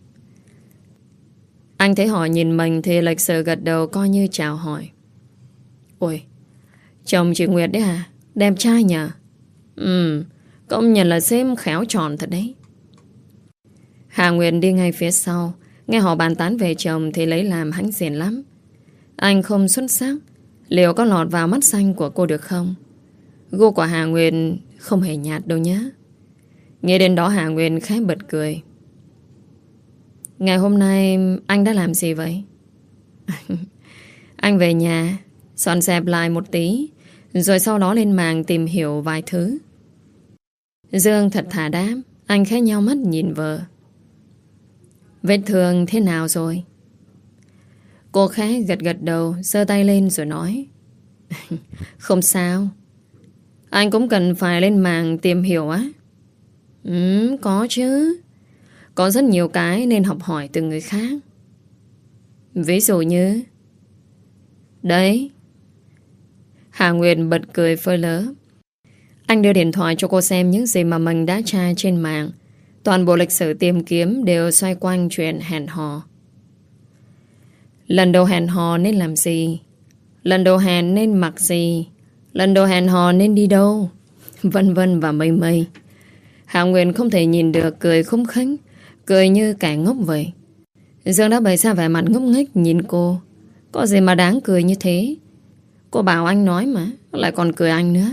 Anh thấy họ nhìn mình thì lịch sự gật đầu coi như chào hỏi. Ôi, chồng chị Nguyệt đấy à? Đẹp trai nhờ? Công nhận là sếp khéo tròn thật đấy. Hà Nguyệt đi ngay phía sau, nghe họ bàn tán về chồng thì lấy làm hãnh diện lắm. Anh không xuất sắc, liệu có lọt vào mắt xanh của cô được không? Gu của Hà Nguyệt không hề nhạt đâu nhé. Nghe đến đó Hà Nguyệt khẽ bật cười. Ngày hôm nay anh đã làm gì vậy? Anh về nhà, dọn dẹp lại một tí, rồi sau đó lên mạng tìm hiểu vài thứ. Dương thật thà đáp. Anh khẽ nheo mắt nhìn vợ. Vết thương thế nào rồi? Cô khẽ gật gật đầu, giơ tay lên rồi nói. Không sao. Anh cũng cần phải lên mạng tìm hiểu á? Có chứ. Có rất nhiều cái nên học hỏi từ người khác. Ví dụ như... Đấy. Hà Nguyệt bật cười phơi lớ. Anh đưa điện thoại cho cô xem những gì mà mình đã tra trên mạng. Toàn bộ lịch sử tìm kiếm đều xoay quanh chuyện hẹn hò. Lần đầu hẹn hò nên làm gì? Lần đầu hẹn nên mặc gì? Lần đầu hẹn hò nên đi đâu? Vân vân và mây mây. Hà Nguyệt không thể nhìn được, cười khúc khích, cười như kẻ ngốc vậy. Dương đã bày ra vẻ mặt ngốc nghếch nhìn cô. Có gì mà đáng cười như thế? Cô bảo anh nói mà, lại còn cười anh nữa.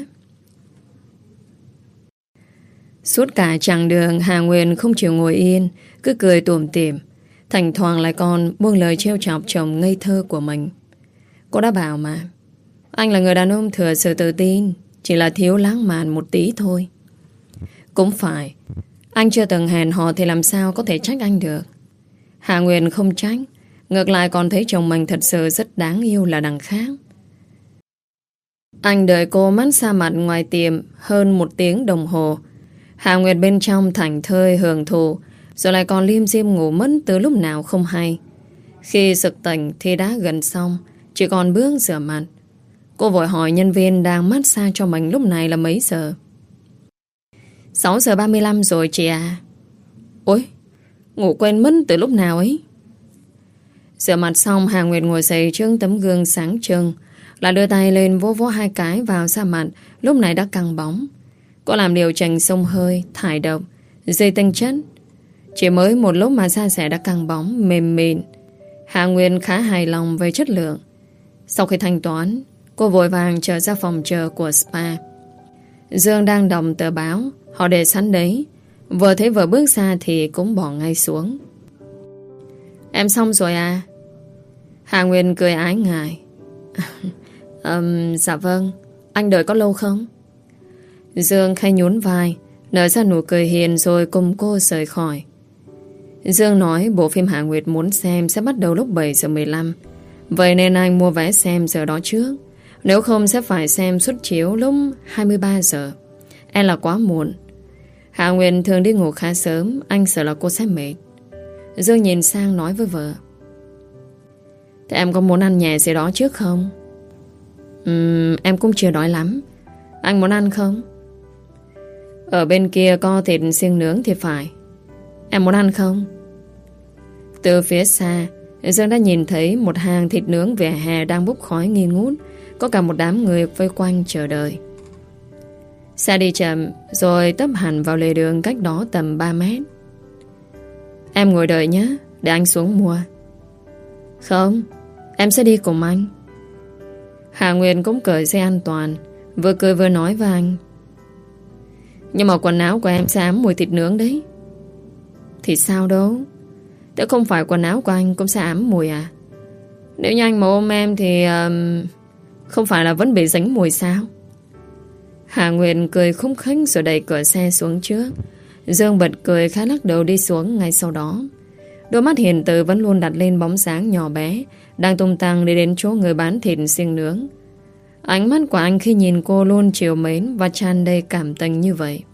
Suốt cả chặng đường Hà Nguyên không chịu ngồi yên, cứ cười tủm tỉm, thỉnh thoảng lại còn buông lời trêu chọc chồng ngây thơ của mình. Cô đã bảo mà, anh là người đàn ông thừa sự tự tin, chỉ là thiếu lãng mạn một tí thôi. Cũng phải, anh chưa từng hẹn hò thì làm sao có thể trách anh được. Hà Nguyên không trách, ngược lại còn thấy chồng mình thật sự rất đáng yêu là đằng khác. Anh đợi cô mát xa mặt ngoài tiệm hơn 1 tiếng đồng hồ. Hà Nguyệt bên trong thảnh thơi hưởng thụ, rồi lại còn liêm diêm ngủ mất từ lúc nào không hay. Khi sực tỉnh thì đã gần xong, chỉ còn bước rửa mặt. Cô vội hỏi nhân viên đang mát xa cho mình lúc này là mấy giờ. 6 giờ 35 rồi chị à. Ôi, ngủ quên mất từ lúc nào ấy. Rửa mặt xong Hà Nguyệt ngồi dậy trước tấm gương sáng trưng, lại đưa tay lên vỗ vỗ 2 cái vào da mặt lúc này đã căng bóng. Cô làm điều chỉnh xông hơi, thải độc, dây tinh chất Chỉ mới một lúc mà da rẻ đã căng bóng, mềm mịn. Hạ Nguyên khá hài lòng về chất lượng. Sau khi thanh toán, cô vội vàng trở ra phòng chờ của spa. Dương đang đọc tờ báo, họ để sẵn đấy. Vừa thấy vợ bước ra thì cũng bỏ ngay xuống. Em xong rồi à? Hạ Nguyên cười ái ngại. Dạ vâng. Anh đợi có lâu không? Dương khẽ nhún vai, nở ra nụ cười hiền rồi cùng cô rời khỏi. Dương nói bộ phim Hạ Nguyệt muốn xem sẽ bắt đầu lúc 7 giờ 15. Vậy nên anh mua vé xem giờ đó trước. Nếu không sẽ phải xem suất chiếu lúc 23 giờ. Em là quá muộn. Hạ Nguyệt thường đi ngủ khá sớm, anh sợ là cô sẽ mệt. Dương nhìn sang nói với vợ. Thế em có muốn ăn nhẹ gì đó trước không? Em cũng chưa đói lắm. Anh muốn ăn không? Ở bên kia có thịt xiên nướng thì phải. Em muốn ăn không? Từ phía xa, Dương đã nhìn thấy một hàng thịt nướng vỉa hè đang bốc khói nghi ngút. Có cả một đám người vây quanh chờ đợi. Xe đi chậm rồi tấp hẳn vào lề đường cách đó tầm 3 mét. Em ngồi đợi nhé, để anh xuống mua. Không, em sẽ đi cùng anh. Hạ Nguyên cũng cởi dây an toàn, vừa cười vừa nói với anh. Nhưng mà quần áo của em sẽ ám mùi thịt nướng đấy. Thì sao đâu, nếu không phải quần áo của anh cũng sẽ ám mùi à? Nếu như anh mà ôm em thì không phải là vẫn bị dính mùi sao? Hạ Nguyên cười khúc khích rồi đẩy cửa xe xuống trước. Dương bật cười khá lắc đầu đi xuống ngay sau đó. Đôi mắt hiền từ vẫn luôn đặt lên bóng dáng nhỏ bé đang tung tăng đi đến chỗ người bán thịt xiên nướng. Ánh mắt của anh khi nhìn cô luôn trìu mến và tràn đầy cảm tình như vậy.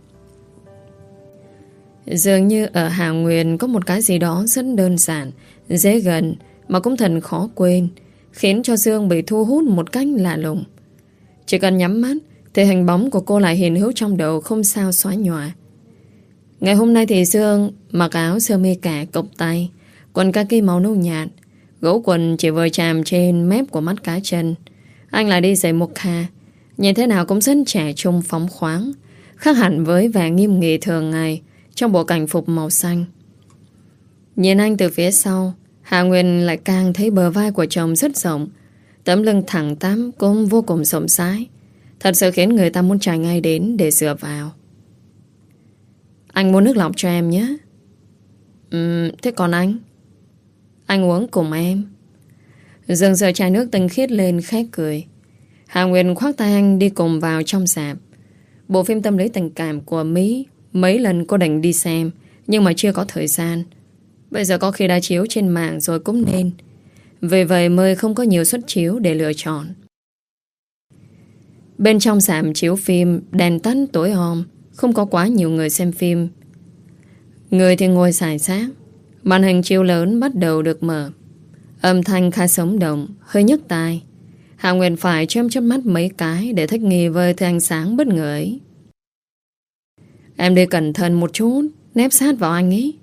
Dường như ở Hạ Nguyên có một cái gì đó rất đơn giản, dễ gần mà cũng thật khó quên, khiến cho Dương bị thu hút một cách lạ lùng. Chỉ cần nhắm mắt thì hình bóng của cô lại hiện hữu trong đầu không sao xóa nhòa. Ngày hôm nay thì Dương mặc áo sơ mi cả cộc tay, quần kaki màu nâu nhạt, gấu quần chỉ vừa chạm trên mép của mắt cá chân. Anh lại đi giày mocha, nhìn thế nào cũng rất trẻ trung phóng khoáng, khác hẳn với vẻ nghiêm nghị thường ngày trong bộ cảnh phục màu xanh. Nhìn anh từ phía sau, Hạ Nguyên lại càng thấy bờ vai của chồng rất rộng, tấm lưng thẳng tắp cũng vô cùng rộng rãi, thật sự khiến người ta muốn chạy ngay đến để dựa vào. Anh mua nước lọc cho em nhé. Thế còn anh? Anh uống cùng em. Dương giơ chai nước tinh khiết lên khẽ cười. Hạ Nguyên khoác tay anh đi cùng vào trong rạp. Bộ phim tâm lý tình cảm của Mỹ mấy lần cô định đi xem, nhưng mà chưa có thời gian. Bây giờ có khi đã chiếu trên mạng rồi cũng nên. Vì vậy mới không có nhiều suất chiếu để lựa chọn. Bên trong rạp chiếu phim, đèn tắt tối om, không có quá nhiều người xem phim. Người thì ngồi rải rác. Màn hình chiếu lớn bắt đầu được mở. Âm thanh khá sống động, hơi nhức tai. Hạ Nguyên phải chớp mắt mấy cái để thích nghi với thứ ánh sáng bất ngờ ấy. Em đi cẩn thận một chút, nép sát vào anh ấy.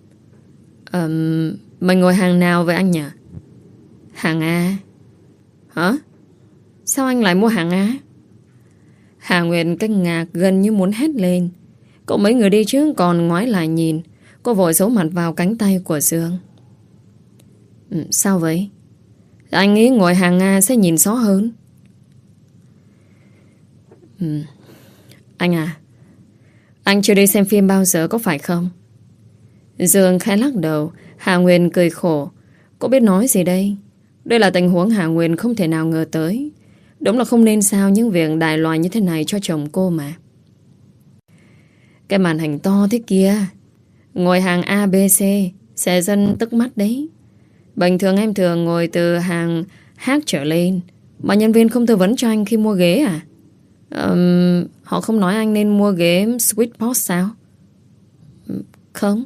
Mình ngồi hàng nào với anh nhỉ? Hàng A. Hả? Sao anh lại mua hàng A? Hạ Nguyên kinh ngạc gần như muốn hét lên. Cậu mấy người đi trước còn ngoái lại nhìn. Cô vội giấu mặt vào cánh tay của Dương. Sao vậy? Anh nghĩ ngồi hàng A sẽ nhìn rõ hơn. Anh à, anh chưa đi xem phim bao giờ có phải không? Dương khẽ lắc đầu. Hạ Nguyên cười khổ. Cô biết nói gì đây? Đây là tình huống Hạ Nguyên không thể nào ngờ tới. Đúng là không nên sao những việc đại loại như thế này cho chồng cô mà. Cái màn hình to thế kia, ngồi hàng A, B, C sẽ dân tức mắt đấy. Bình thường em thường ngồi từ hàng H trở lên, mà nhân viên không tư vấn cho anh khi mua ghế à? Họ không nói anh nên mua ghế Sweet Spot sao? Không.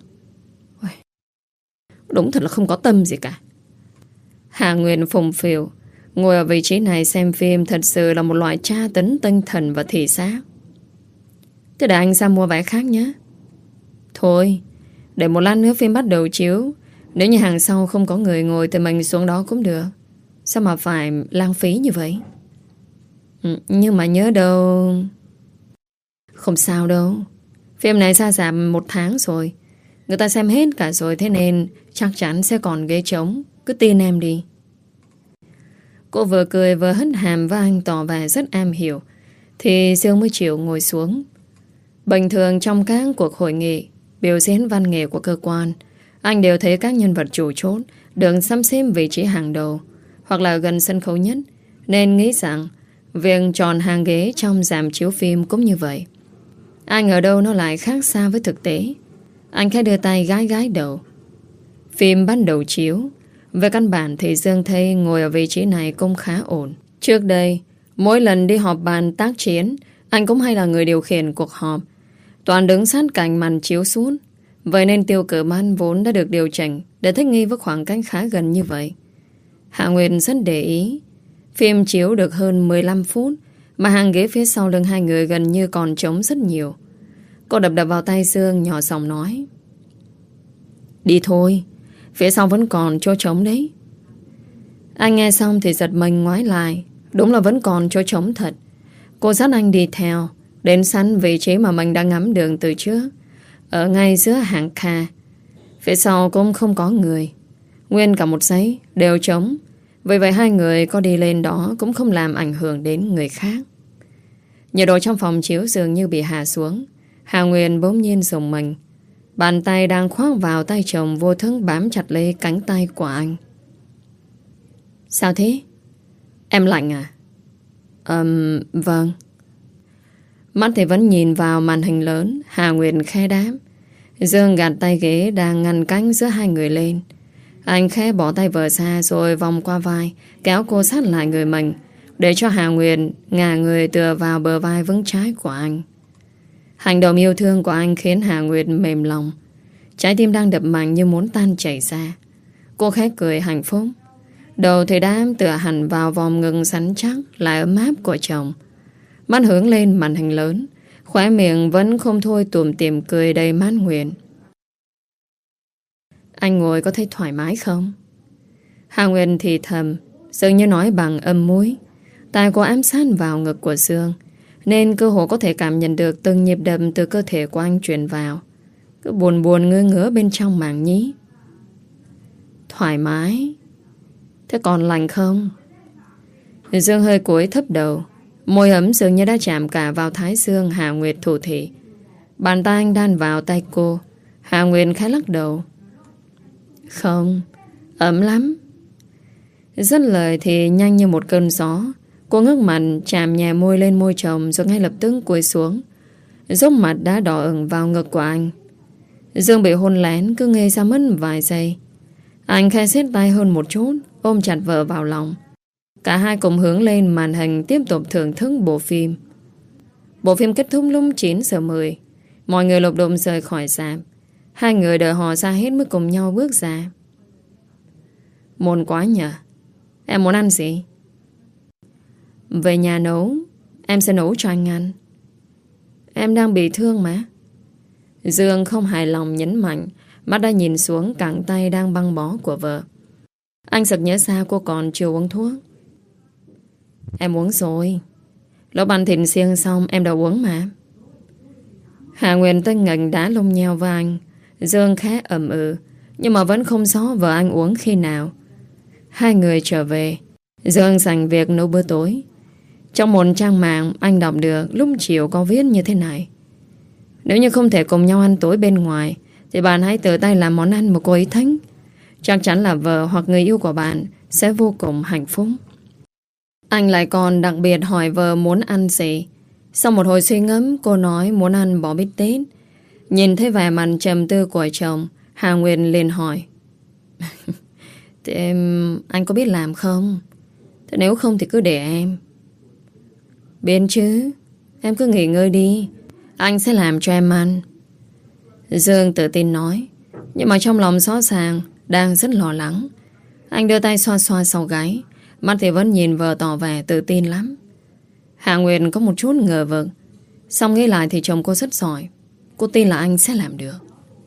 Đúng thật là không có tâm gì cả. Hạ Nguyên phùng phìu. Ngồi ở vị trí này xem phim thật sự là một loại tra tấn tinh thần và thị xác. Thế để anh ra mua vé khác nhé. Thôi, để một lát nữa phim bắt đầu chiếu. Nếu như hàng sau không có người ngồi thì mình xuống đó cũng được. Sao mà phải lãng phí như vậy? Nhưng mà nhớ đâu. Không sao đâu. Phim này ra rạp 1 tháng rồi. Người ta xem hết cả rồi, thế nên chắc chắn sẽ còn ghế trống. Cứ tin em đi. Cô vừa cười vừa hất hàm với anh, tỏ vẻ rất am hiểu. Thì Dương mới chịu ngồi xuống. Bình thường trong các cuộc hội nghị, biểu diễn văn nghệ của cơ quan, anh đều thấy các nhân vật chủ chốt được sắp xếp vị trí hàng đầu hoặc là gần sân khấu nhất, nên nghĩ rằng việc chọn hàng ghế trong rạp chiếu phim cũng như vậy. Anh ở đâu nó lại khác xa với thực tế. Anh khẽ đưa tay gái gái đầu. Phim bắt đầu chiếu. Về căn bản thì Dương thấy ngồi ở vị trí này cũng khá ổn. Trước đây, mỗi lần đi họp bàn tác chiến, anh cũng hay là người điều khiển cuộc họp. Toàn đứng sát cạnh màn chiếu xuống. Vậy nên tiêu cử man vốn đã được điều chỉnh để thích nghi với khoảng cách khá gần như vậy. Hạ Nguyệt rất để ý. Phim chiếu được hơn 15 phút mà hàng ghế phía sau lưng hai người gần như còn trống rất nhiều. Cô đập đập vào tay Dương, nhỏ giọng nói: "Đi thôi, phía sau vẫn còn chỗ trống đấy." Anh nghe xong thì giật mình ngoái lại. Đúng là vẫn còn chỗ trống thật. Cô dắt anh đi theo, đến sẵn vị trí mà mình đã ngắm đường từ trước, ở ngay giữa hàng kha. Phía sau cũng không có người, nguyên cả một giấy đều trống. Vì vậy hai người có đi lên đó cũng không làm ảnh hưởng đến người khác. Nhiệt độ trong phòng chiếu dường như bị hạ xuống. Hà Nguyên bỗng nhiên rùng mình. Bàn tay đang khoác vào tay chồng vô thức bám chặt lấy cánh tay của anh. "Sao thế? Em lạnh à?" Vâng." Mắt thì vẫn nhìn vào màn hình lớn. Hà Nguyên khẽ đáp. Dương gạt tay ghế đang ngăn cách giữa hai người lên. Anh khẽ bỏ tay vợ ra rồi vòng qua vai, kéo cô sát lại người mình, để cho Hà Nguyên ngả người tựa vào bờ vai vững chãi của anh. Hành động yêu thương của anh khiến Hà Nguyên mềm lòng. Trái tim đang đập mạnh như muốn tan chảy ra. Cô khẽ cười hạnh phúc. Đầu thì đám tựa hẳn vào vòng ngực sắn chắc lại ấm áp của chồng. Mắt hướng lên màn hình lớn, khóe miệng vẫn không thôi tủm tỉm cười đầy mãn nguyện. "Anh ngồi có thấy thoải mái không?" Hà Nguyên thì thầm, dường như nói bằng âm mũi. Tai cô ám sát vào ngực của Dương, nên cơ hồ có thể cảm nhận được từng nhịp đập từ cơ thể của anh truyền vào. Cứ buồn buồn ngứa ngứa bên trong màng nhĩ. "Thoải mái. Thế còn lành không?" Dương hơi cúi thấp đầu. Môi ấm dường như đã chạm cả vào thái dương Hà Nguyệt thủ thị. Bàn tay anh đan vào tay cô. Hà Nguyệt khẽ lắc đầu. "Không, ấm lắm." Dứt lời thì nhanh như một cơn gió. Cô ngước mặt chạm nhẹ môi lên môi chồng, rồi ngay lập tức cúi xuống, dốc mặt đã đỏ ửng vào ngực của anh. Dương bị hôn lén cứ ngây ra mất vài giây. Anh khẽ siết tay hơn một chút, ôm chặt vợ vào lòng. Cả hai cùng hướng lên màn hình tiếp tục thưởng thức bộ phim. Bộ phim kết thúc lúc 9:10. Mọi người lục đục rời khỏi rạp. Hai người đợi họ ra hết mới cùng nhau bước ra. "Muộn quá nhỉ? Em muốn ăn gì?" "Về nhà nấu. Em sẽ nấu cho anh ăn." "Em đang bị thương mà." Dương không hài lòng nhấn mạnh, mắt đã nhìn xuống cẳng tay đang băng bó của vợ. Anh sực nhớ ra cô còn chưa uống thuốc. "Em uống rồi. Lúc ăn thịt xiên xong em đã uống mà." Hà Nguyên tinh ngần đá lông nheo với anh. Dương khá ậm nhưng mà vẫn không rõ vợ anh uống khi nào. Hai người trở về. Dương dành việc nấu bữa tối. Trong một trang mạng anh đọc được lúc chiều có viết như thế này: "Nếu như không thể cùng nhau ăn tối bên ngoài thì bạn hãy tự tay làm món ăn mà cô ấy thích. Chắc chắn là vợ hoặc người yêu của bạn sẽ vô cùng hạnh phúc." Anh lại còn đặc biệt hỏi vợ muốn ăn gì. Sau một hồi suy ngẫm, cô nói muốn ăn bò bít tết. Nhìn thấy vẻ mặt trầm tư của chồng, Hà Nguyên liền hỏi: "Thế anh có biết làm không? Thế nếu không thì cứ để em." "Biết chứ. Em cứ nghỉ ngơi đi, anh sẽ làm cho em ăn." Dương tự tin nói. Nhưng mà trong lòng rõ ràng đang rất lo lắng. Anh đưa tay xoa xoa sau gáy, mắt thì vẫn nhìn vợ tỏ vẻ tự tin lắm. Hạ Nguyệt có một chút ngờ vực. Xong nghĩ lại thì chồng cô rất giỏi. Cô tin là anh sẽ làm được.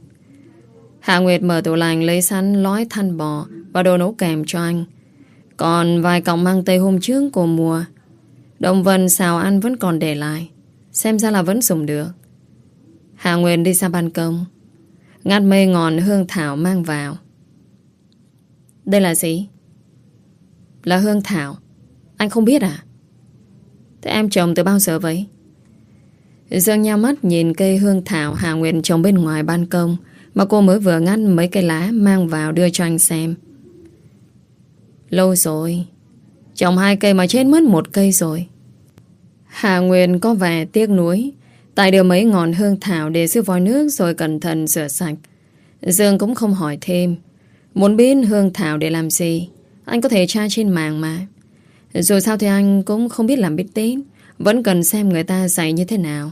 Hạ Nguyệt mở tủ lạnh lấy sẵn lõi thăn bò và đồ nấu kèm cho anh. Còn vài cọng măng tây hôm trước cô mua. Đồng vần xào ăn vẫn còn để lại. Xem ra là vẫn dùng được. Hạ Nguyệt đi ra ban công. ngắt mấy ngọn hương thảo mang vào. Đây là gì? Là hương thảo. Anh không biết à? Thế em trồng từ bao giờ vậy? Dương nheo mắt nhìn cây hương thảo Hà Nguyệt trồng bên ngoài ban công mà cô mới vừa ngắt mấy cây lá mang vào đưa cho anh xem. Lâu rồi. Trồng 2 cây mà chết mất 1 cây rồi. Hà Nguyệt có vẻ tiếc nuối. Tài đưa mấy ngọn hương thảo để dưới vòi nước rồi cẩn thận rửa sạch. Dương cũng không hỏi thêm. Muốn biết hương thảo để làm gì, anh có thể tra trên mạng mà. Dù sao thì anh cũng không biết làm bít tết, vẫn cần xem người ta dạy như thế nào.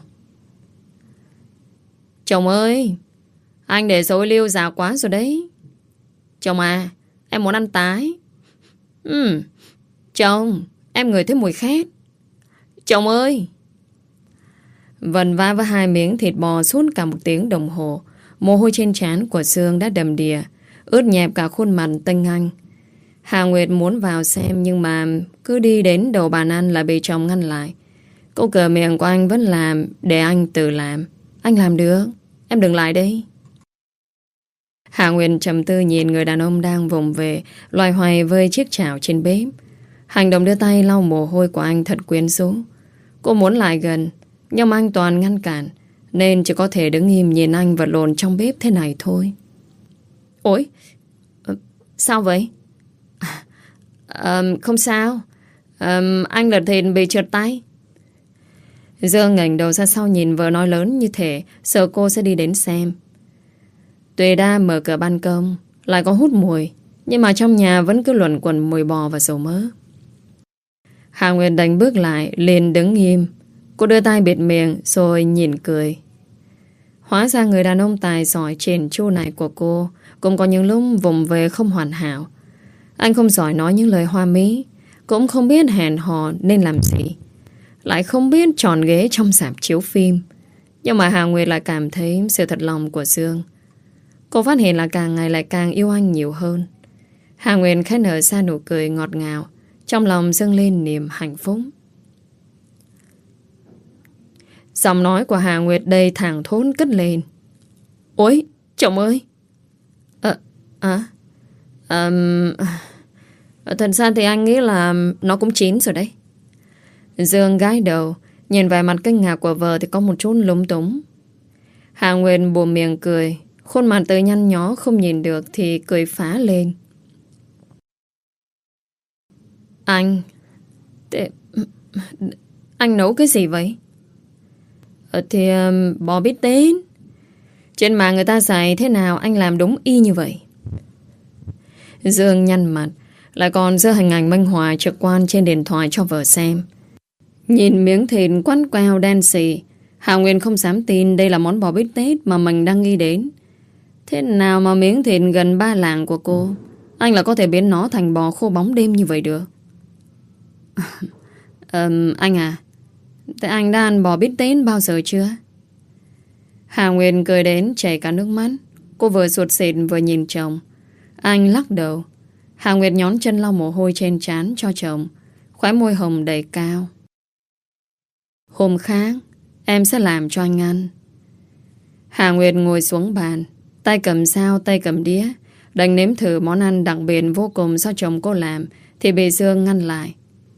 Chồng ơi, anh để dấu liêu già quá rồi đấy. Chồng à, em muốn ăn tái. Chồng, em ngửi thấy mùi khét. Chồng ơi. Vần vã với 2 miếng thịt bò suốt cả 1 tiếng đồng hồ. Mồ hôi trên trán của Sương đã đầm đìa, ướt nhẹp cả khuôn mặt tinh anh. Hà Nguyệt muốn vào xem nhưng mà cứ đi đến đầu bàn ăn là bị chồng ngăn lại. Câu cửa miệng của anh vẫn làm để anh tự làm. Anh làm được, em đừng lại đây. Hà Nguyệt trầm tư nhìn người đàn ông đang vùng về, loay hoay với chiếc chảo trên bếp. Hành động đưa tay lau mồ hôi của anh thật quyến rũ. Cô muốn lại gần, nhưng mà anh toàn ngăn cản, nên chỉ có thể đứng im nhìn anh vật lộn trong bếp thế này thôi. Ôi, sao vậy? Không sao. Anh lật thịt bị trượt tay. Dương ngẩng đầu ra sau nhìn vợ nói lớn như thể sợ cô sẽ đi đến xem. Tuy đã mở cửa ban công, lại có hút mùi, nhưng mà trong nhà vẫn cứ luẩn quẩn mùi bò và dầu mỡ. Hà Nguyệt đành bước lại, liền đứng im. Cô đưa tay bịt miệng rồi nhìn cười. Hóa ra người đàn ông tài giỏi chỉn chu này của cô cũng có những lúc vùng về không hoàn hảo. Anh không giỏi nói những lời hoa mỹ, cũng không biết hẹn hò nên làm gì, lại không biết chọn ghế trong rạp chiếu phim. Nhưng mà Hà Nguyệt lại cảm thấy sự thật lòng của Dương. Cô phát hiện là càng ngày lại càng yêu anh nhiều hơn. Hà Nguyệt khẽ nở ra nụ cười ngọt ngào, trong lòng dâng lên niềm hạnh phúc. Giọng nói của Hà Nguyệt đầy thẳng thốt cất lên. Ôi, chồng ơi. Thật ra thì anh nghĩ là nó cũng chín rồi đấy. Dương gái đầu, nhìn vẻ mặt kinh ngạc của vợ thì có một chút lúng túng. Hà Nguyệt buồm miệng cười, khuôn mặt tới nhăn nhó không nhìn được thì cười phá lên. Anh nấu cái gì vậy? Thì bò bít tết. Trên mạng người ta dạy thế nào anh làm đúng y như vậy. Dương nhăn mặt, lại còn giơ hình ảnh minh họa trực quan trên điện thoại cho vợ xem. Nhìn miếng thịt quăn queo đen xì, Hà Nguyên không dám tin đây là món bò bít tết mà mình đang nghĩ đến. Thế nào mà miếng thịt gần 3 lạng của cô, anh là có thể biến nó thành bò khô bóng đêm như vậy được? Anh à, thế anh đã ăn bò bít tết bao giờ chưa? Hà Nguyên cười đến chảy cả nước mắt. Cô vừa sụt sịt vừa nhìn chồng. Anh lắc đầu. Hà Nguyệt nhón chân lau mồ hôi trên trán cho chồng, khóe môi hồng đầy cao. Hôm khác em sẽ làm cho anh ăn. Hà Nguyệt ngồi xuống bàn, tay cầm dao tay cầm đĩa, đành nếm thử món ăn đặc biệt vô cùng do chồng cô làm, thì bị Dương ngăn lại.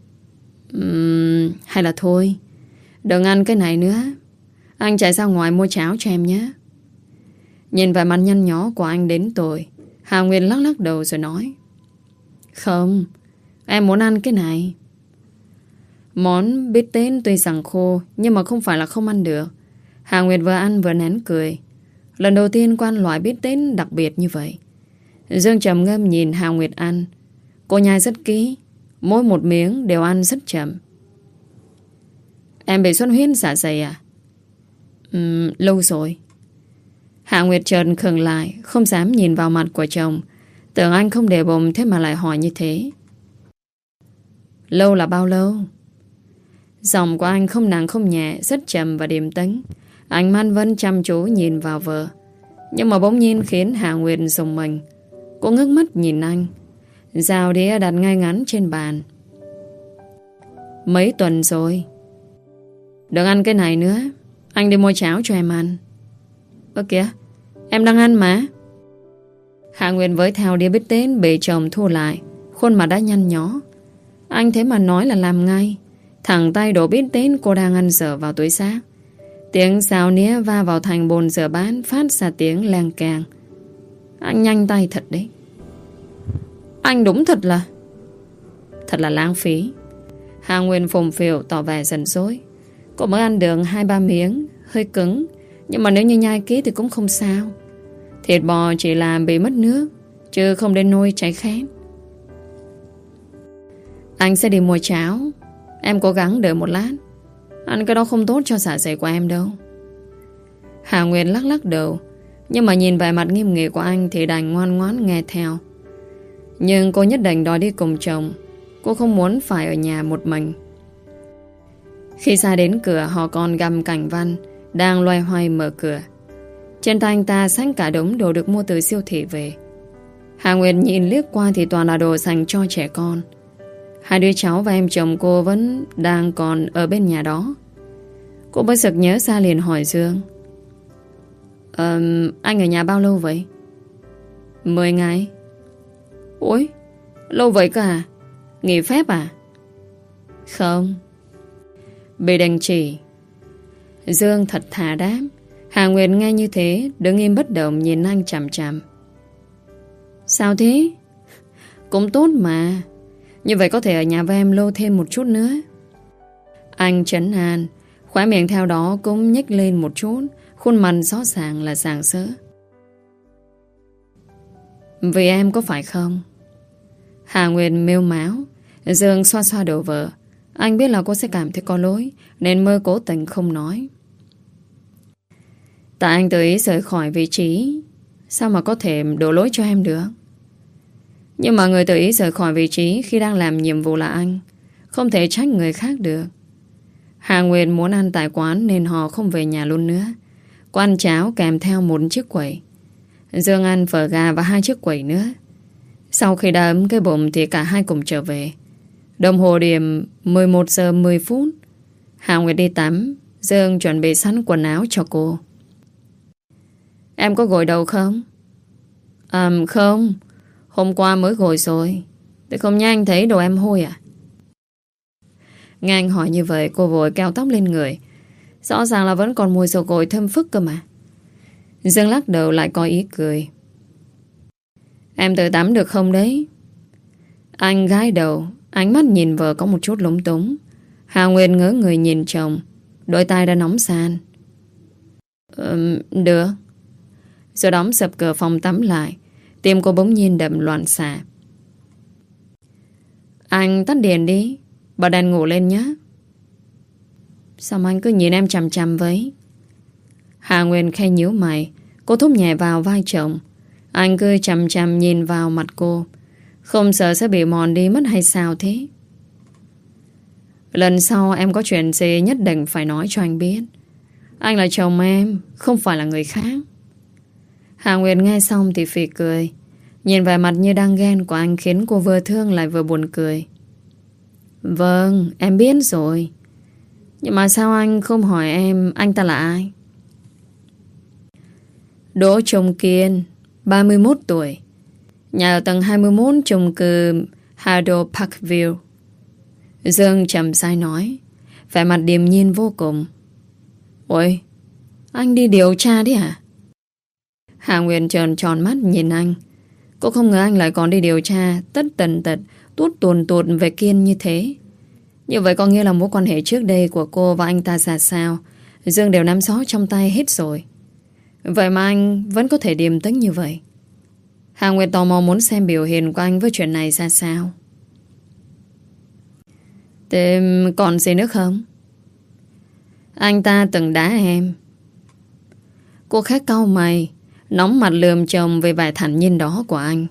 Hay là thôi, đừng ăn cái này nữa, anh chạy ra ngoài mua cháo cho em nhé. Nhìn vẻ mặt nhăn nhó của anh đến tội, Hà Nguyệt lắc lắc đầu rồi nói. Không, em muốn ăn cái này. Món bít tết tuy rằng khô, nhưng mà không phải là không ăn được. Hà Nguyệt vừa ăn vừa nén cười. Lần đầu tiên cô ăn loại bít tết đặc biệt như vậy. Dương trầm ngâm nhìn Hà Nguyệt ăn. Cô nhai rất kỹ, mỗi một miếng đều ăn rất chậm. Em bị xuất huyết dạ dày à? Lâu rồi. Hà Nguyệt chợt khựng lại, không dám nhìn vào mặt của chồng. Tưởng anh không để bụng, thế mà lại hỏi như thế. Lâu là bao lâu? Giọng của anh không nặng không nhẹ, rất trầm và điềm tĩnh. Ánh mắt vẫn chăm chú nhìn vào vợ, nhưng mà bỗng nhiên khiến Hà Nguyệt rùng mình. Cô ngước mắt nhìn anh. Dao đĩa đặt ngay ngắn trên bàn. Mấy tuần rồi. Đừng ăn cái này nữa, anh đi mua cháo cho em ăn. Ơ kìa, Em đang ăn mà. Hạ Nguyên với theo đĩa bít tết bị chồng thu lại, khuôn mặt đã nhăn nhó. Anh thế mà nói là làm ngay. Thẳng tay đổ bít tết cô đang ăn dở vào túi xác. Tiếng xào nĩa va vào thành bồn rửa bát phát ra tiếng leng keng. Anh nhanh tay thật đấy. Anh đúng thật là lãng phí. Hạ Nguyên phùng phìu tỏ vẻ giận dỗi. Cô mới ăn được 2-3 miếng, hơi cứng, nhưng mà nếu như nhai kỹ thì cũng không sao. Thịt bò chỉ làm bị mất nước, chứ không đến nôi cháy khét. Anh sẽ đi mua cháo. Em cố gắng đợi một lát. Ăn cái đó không tốt cho dạ dày của em đâu. Hạ Nguyên lắc lắc đầu, nhưng mà nhìn vẻ mặt nghiêm nghị của anh thì đành ngoan ngoãn nghe theo. Nhưng cô nhất định đòi đi cùng chồng. Cô không muốn phải ở nhà một mình. Khi ra đến cửa, họ còn gặp Cảnh Văn đang loay hoay mở cửa. Trên tay anh ta xách cả đống đồ được mua từ siêu thị về. Hạ Nguyên nhìn liếc qua thì toàn là đồ dành cho trẻ con. Hai đứa cháu và em chồng cô vẫn đang còn ở bên nhà đó. Cô mới sực nhớ ra liền hỏi Dương. Anh ở nhà bao lâu vậy? 10 ngày. Ủa, lâu vậy cả? Nghỉ phép à? Không, bị đình chỉ. Dương thật thà đáp. Hà Nguyệt nghe như thế đứng im bất động nhìn anh chằm chằm. Sao thế? Cũng tốt mà. Như vậy có thể ở nhà với em lâu thêm một chút nữa. Anh trấn an. Khóe miệng theo đó cũng nhếch lên một chút. Khuôn mặt rõ ràng là sảng sỡ. Vì em có phải không? Hà Nguyệt mêu máo. Dương xoa xoa đầu vợ. Anh biết là cô sẽ cảm thấy có lỗi, nên mới cố tình không nói. Tại anh tự ý rời khỏi vị trí, sao mà có thể đổ lỗi cho em được? Nhưng mà người tự ý rời khỏi vị trí khi đang làm nhiệm vụ là anh, không thể trách người khác được. Hà Nguyệt muốn ăn tại quán nên họ không về nhà luôn nữa. Cô ăn cháo kèm theo một chiếc quẩy. Dương ăn phở gà và 2 chiếc quẩy nữa. Sau khi đã ấm cái bụng thì cả hai cùng trở về. Đồng hồ điểm 11 giờ 10 phút. Hà Nguyệt đi tắm. Dương chuẩn bị sẵn quần áo cho cô. Em có gội đầu không? Không. Hôm qua mới gội rồi. Thế không nha, anh thấy đồ em hôi à? Nghe anh hỏi như vậy, cô vội keo tóc lên người. Rõ ràng là vẫn còn mùi dầu gội thơm phức cơ mà. Dương lắc đầu lại có ý cười. Em tự tắm được không đấy? Anh gái đầu, ánh mắt nhìn vợ có một chút lúng túng. Hà Nguyên ngớ người nhìn chồng. Đôi tai đã nóng san. Được. Rồi đóng sập cửa phòng tắm lại. Tim cô bỗng nhiên đập loạn xạ. Anh tắt đèn đi. Bật đèn ngủ lên nhé. Sao mà anh cứ nhìn em chằm chằm vậy? Hà Nguyên khe nhíu mày. Cô thúc nhẹ vào vai chồng. Anh cứ chằm chằm nhìn vào mặt cô. Không sợ sẽ bị mòn đi mất hay sao thế? Lần sau em có chuyện gì nhất định phải nói cho anh biết. Anh là chồng em, không phải là người khác. Hà Nguyệt nghe xong thì phì cười. Nhìn vẻ mặt như đang ghen của anh khiến cô vừa thương lại vừa buồn cười. Vâng, em biết rồi. Nhưng mà sao anh không hỏi em anh ta là ai? Đỗ Trung Kiên, 31 tuổi. Nhà ở tầng 21 chung cư Hado Parkville. Dương trầm sai nói, vẻ mặt điềm nhiên vô cùng. Ôi, anh đi điều tra đấy hả? Hà Nguyên tròn tròn mắt nhìn anh. Cô không ngờ anh lại còn đi điều tra tất tần tật, tuốt tuồn tuột về Kiên như thế. Như vậy có nghĩa là mối quan hệ trước đây của cô và anh ta ra sao Dương đều nắm rõ trong tay hết rồi. Vậy mà anh vẫn có thể điềm tĩnh như vậy. Hà Nguyệt tò mò muốn xem biểu hiện của anh với chuyện này ra sao. Thế còn gì nữa không? Anh ta từng đá em. Cô khác cau mày, nóng mặt lườm chồng về vẻ thản nhiên đó của anh.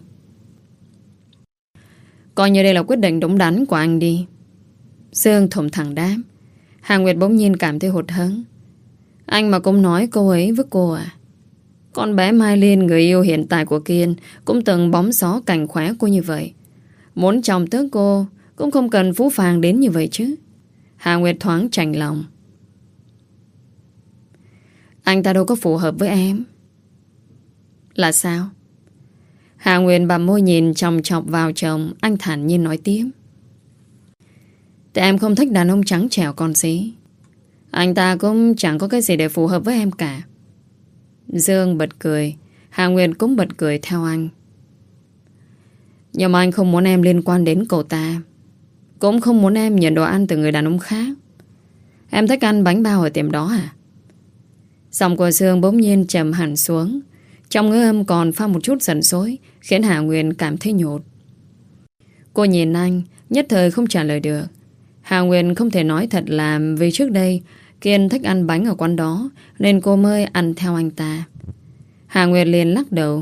Coi như đây là quyết định đúng đắn của anh đi. Dương thủng thẳng đáp. Hà Nguyệt bỗng nhiên cảm thấy hụt hẫng. Anh mà cũng nói câu ấy với cô à? Con bé Mai Liên, người yêu hiện tại của Kiên, cũng từng bóng gió cảnh khóe cô như vậy. Muốn chồng tước cô cũng không cần phú phàng đến như vậy chứ. Hà Nguyệt thoáng chạnh lòng. Anh ta đâu có phù hợp với em. Là sao? Hà Nguyên bặm môi nhìn chòng chọc vào chồng. Anh thản nhiên nói tiếp. Tại em không thích đàn ông trắng trẻo con xí. Anh ta cũng chẳng có cái gì để phù hợp với em cả. Dương bật cười. Hà Nguyên cũng bật cười theo anh. Nhưng mà anh không muốn em liên quan đến cậu ta. Cũng không muốn em nhận đồ ăn từ người đàn ông khác. Em thích ăn bánh bao ở tiệm đó à? Giọng của Dương bỗng nhiên trầm hẳn xuống. Trong ngữ âm còn pha một chút giận dỗi, khiến Hà Nguyên cảm thấy nhột. Cô nhìn anh, nhất thời không trả lời được. Hà Nguyên không thể nói thật là vì trước đây Kiên thích ăn bánh ở quán đó nên cô mới ăn theo anh ta. Hà Nguyên liền lắc đầu.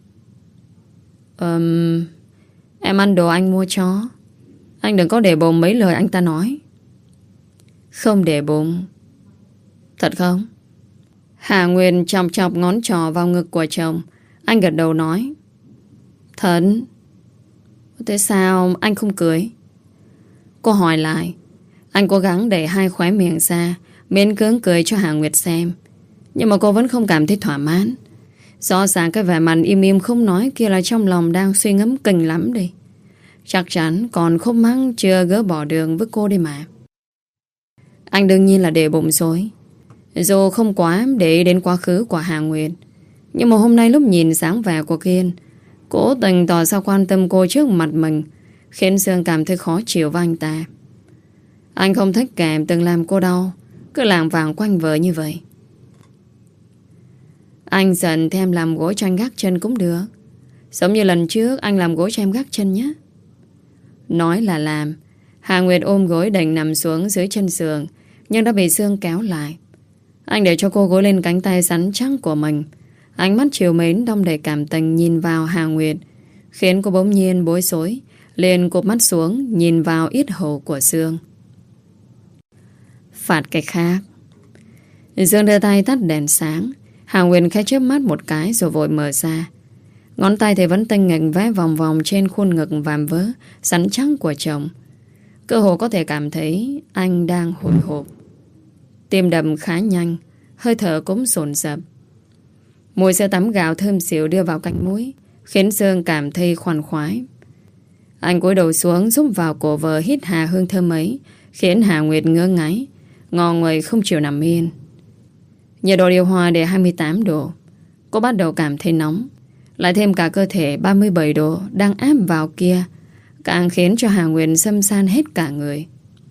Em ăn đồ anh mua cho. Anh đừng có để bụng mấy lời anh ta nói. Không để bụng. Thật không? Hà Nguyên chọc chọc ngón trỏ vào ngực của chồng. Anh gật đầu nói. Thật. Thế sao anh không cười? Cô hỏi lại. Anh cố gắng đẩy hai khóe miệng ra, miễn cưỡng cười cho Hà Nguyệt xem. Nhưng mà cô vẫn không cảm thấy thỏa mãn. Rõ ràng cái vẻ mặt im im không nói kia là trong lòng đang suy ngẫm kinh lắm đi. Chắc chắn còn khúc mắc chưa gỡ bỏ đường với cô đi mà. Anh đương nhiên là để bụng rồi. Dù không quá để ý đến quá khứ của Hà Nguyệt, nhưng mà hôm nay lúc nhìn dáng vẻ của Kiên, cố tình tỏ ra quan tâm cô trước mặt mình, khiến Dương cảm thấy khó chịu với anh ta. Anh không thích kẻ từng làm cô đau, cứ lảng vảng quanh vợ như vậy. Anh giận thì em làm gối cho anh gác chân cũng được. Giống như lần trước anh làm gối cho em gác chân nhé. Nói là làm. Hà Nguyệt ôm gối định nằm xuống dưới chân giường, nhưng đã bị Dương kéo lại. Anh để cho cô gối lên cánh tay rắn chắc của mình. Ánh mắt chiều mến đong đầy cảm tình nhìn vào Hà Nguyệt, khiến cô bỗng nhiên bối rối, liền cụp mắt xuống nhìn vào yết hầu của Dương. Phạt cái khác. Dương đưa tay tắt đèn sáng. Hà Nguyệt khẽ chớp mắt một cái rồi vội mở ra. Ngón tay thì vẫn tinh nghịch vẽ vòng vòng trên khuôn ngực vàm vỡ rắn chắc của chồng. Cơ hồ có thể cảm thấy anh đang hồi hộp. Tim đập khá nhanh, hơi thở cũng dồn dập. Mùi sữa tắm gạo thơm xỉu đưa vào cánh mũi, khiến Dương cảm thấy khoan khoái. Anh cúi đầu xuống giúp vào cổ vợ hít hà hương thơm ấy, khiến Hà Nguyệt ngơ ngáy, ngò nguậy không chịu nằm yên. Nhiệt độ điều hòa để 28 độ. Cô bắt đầu cảm thấy nóng. Lại thêm cả cơ thể 37 độ đang áp vào kia, càng khiến cho Hà Nguyệt xâm san hết cả người.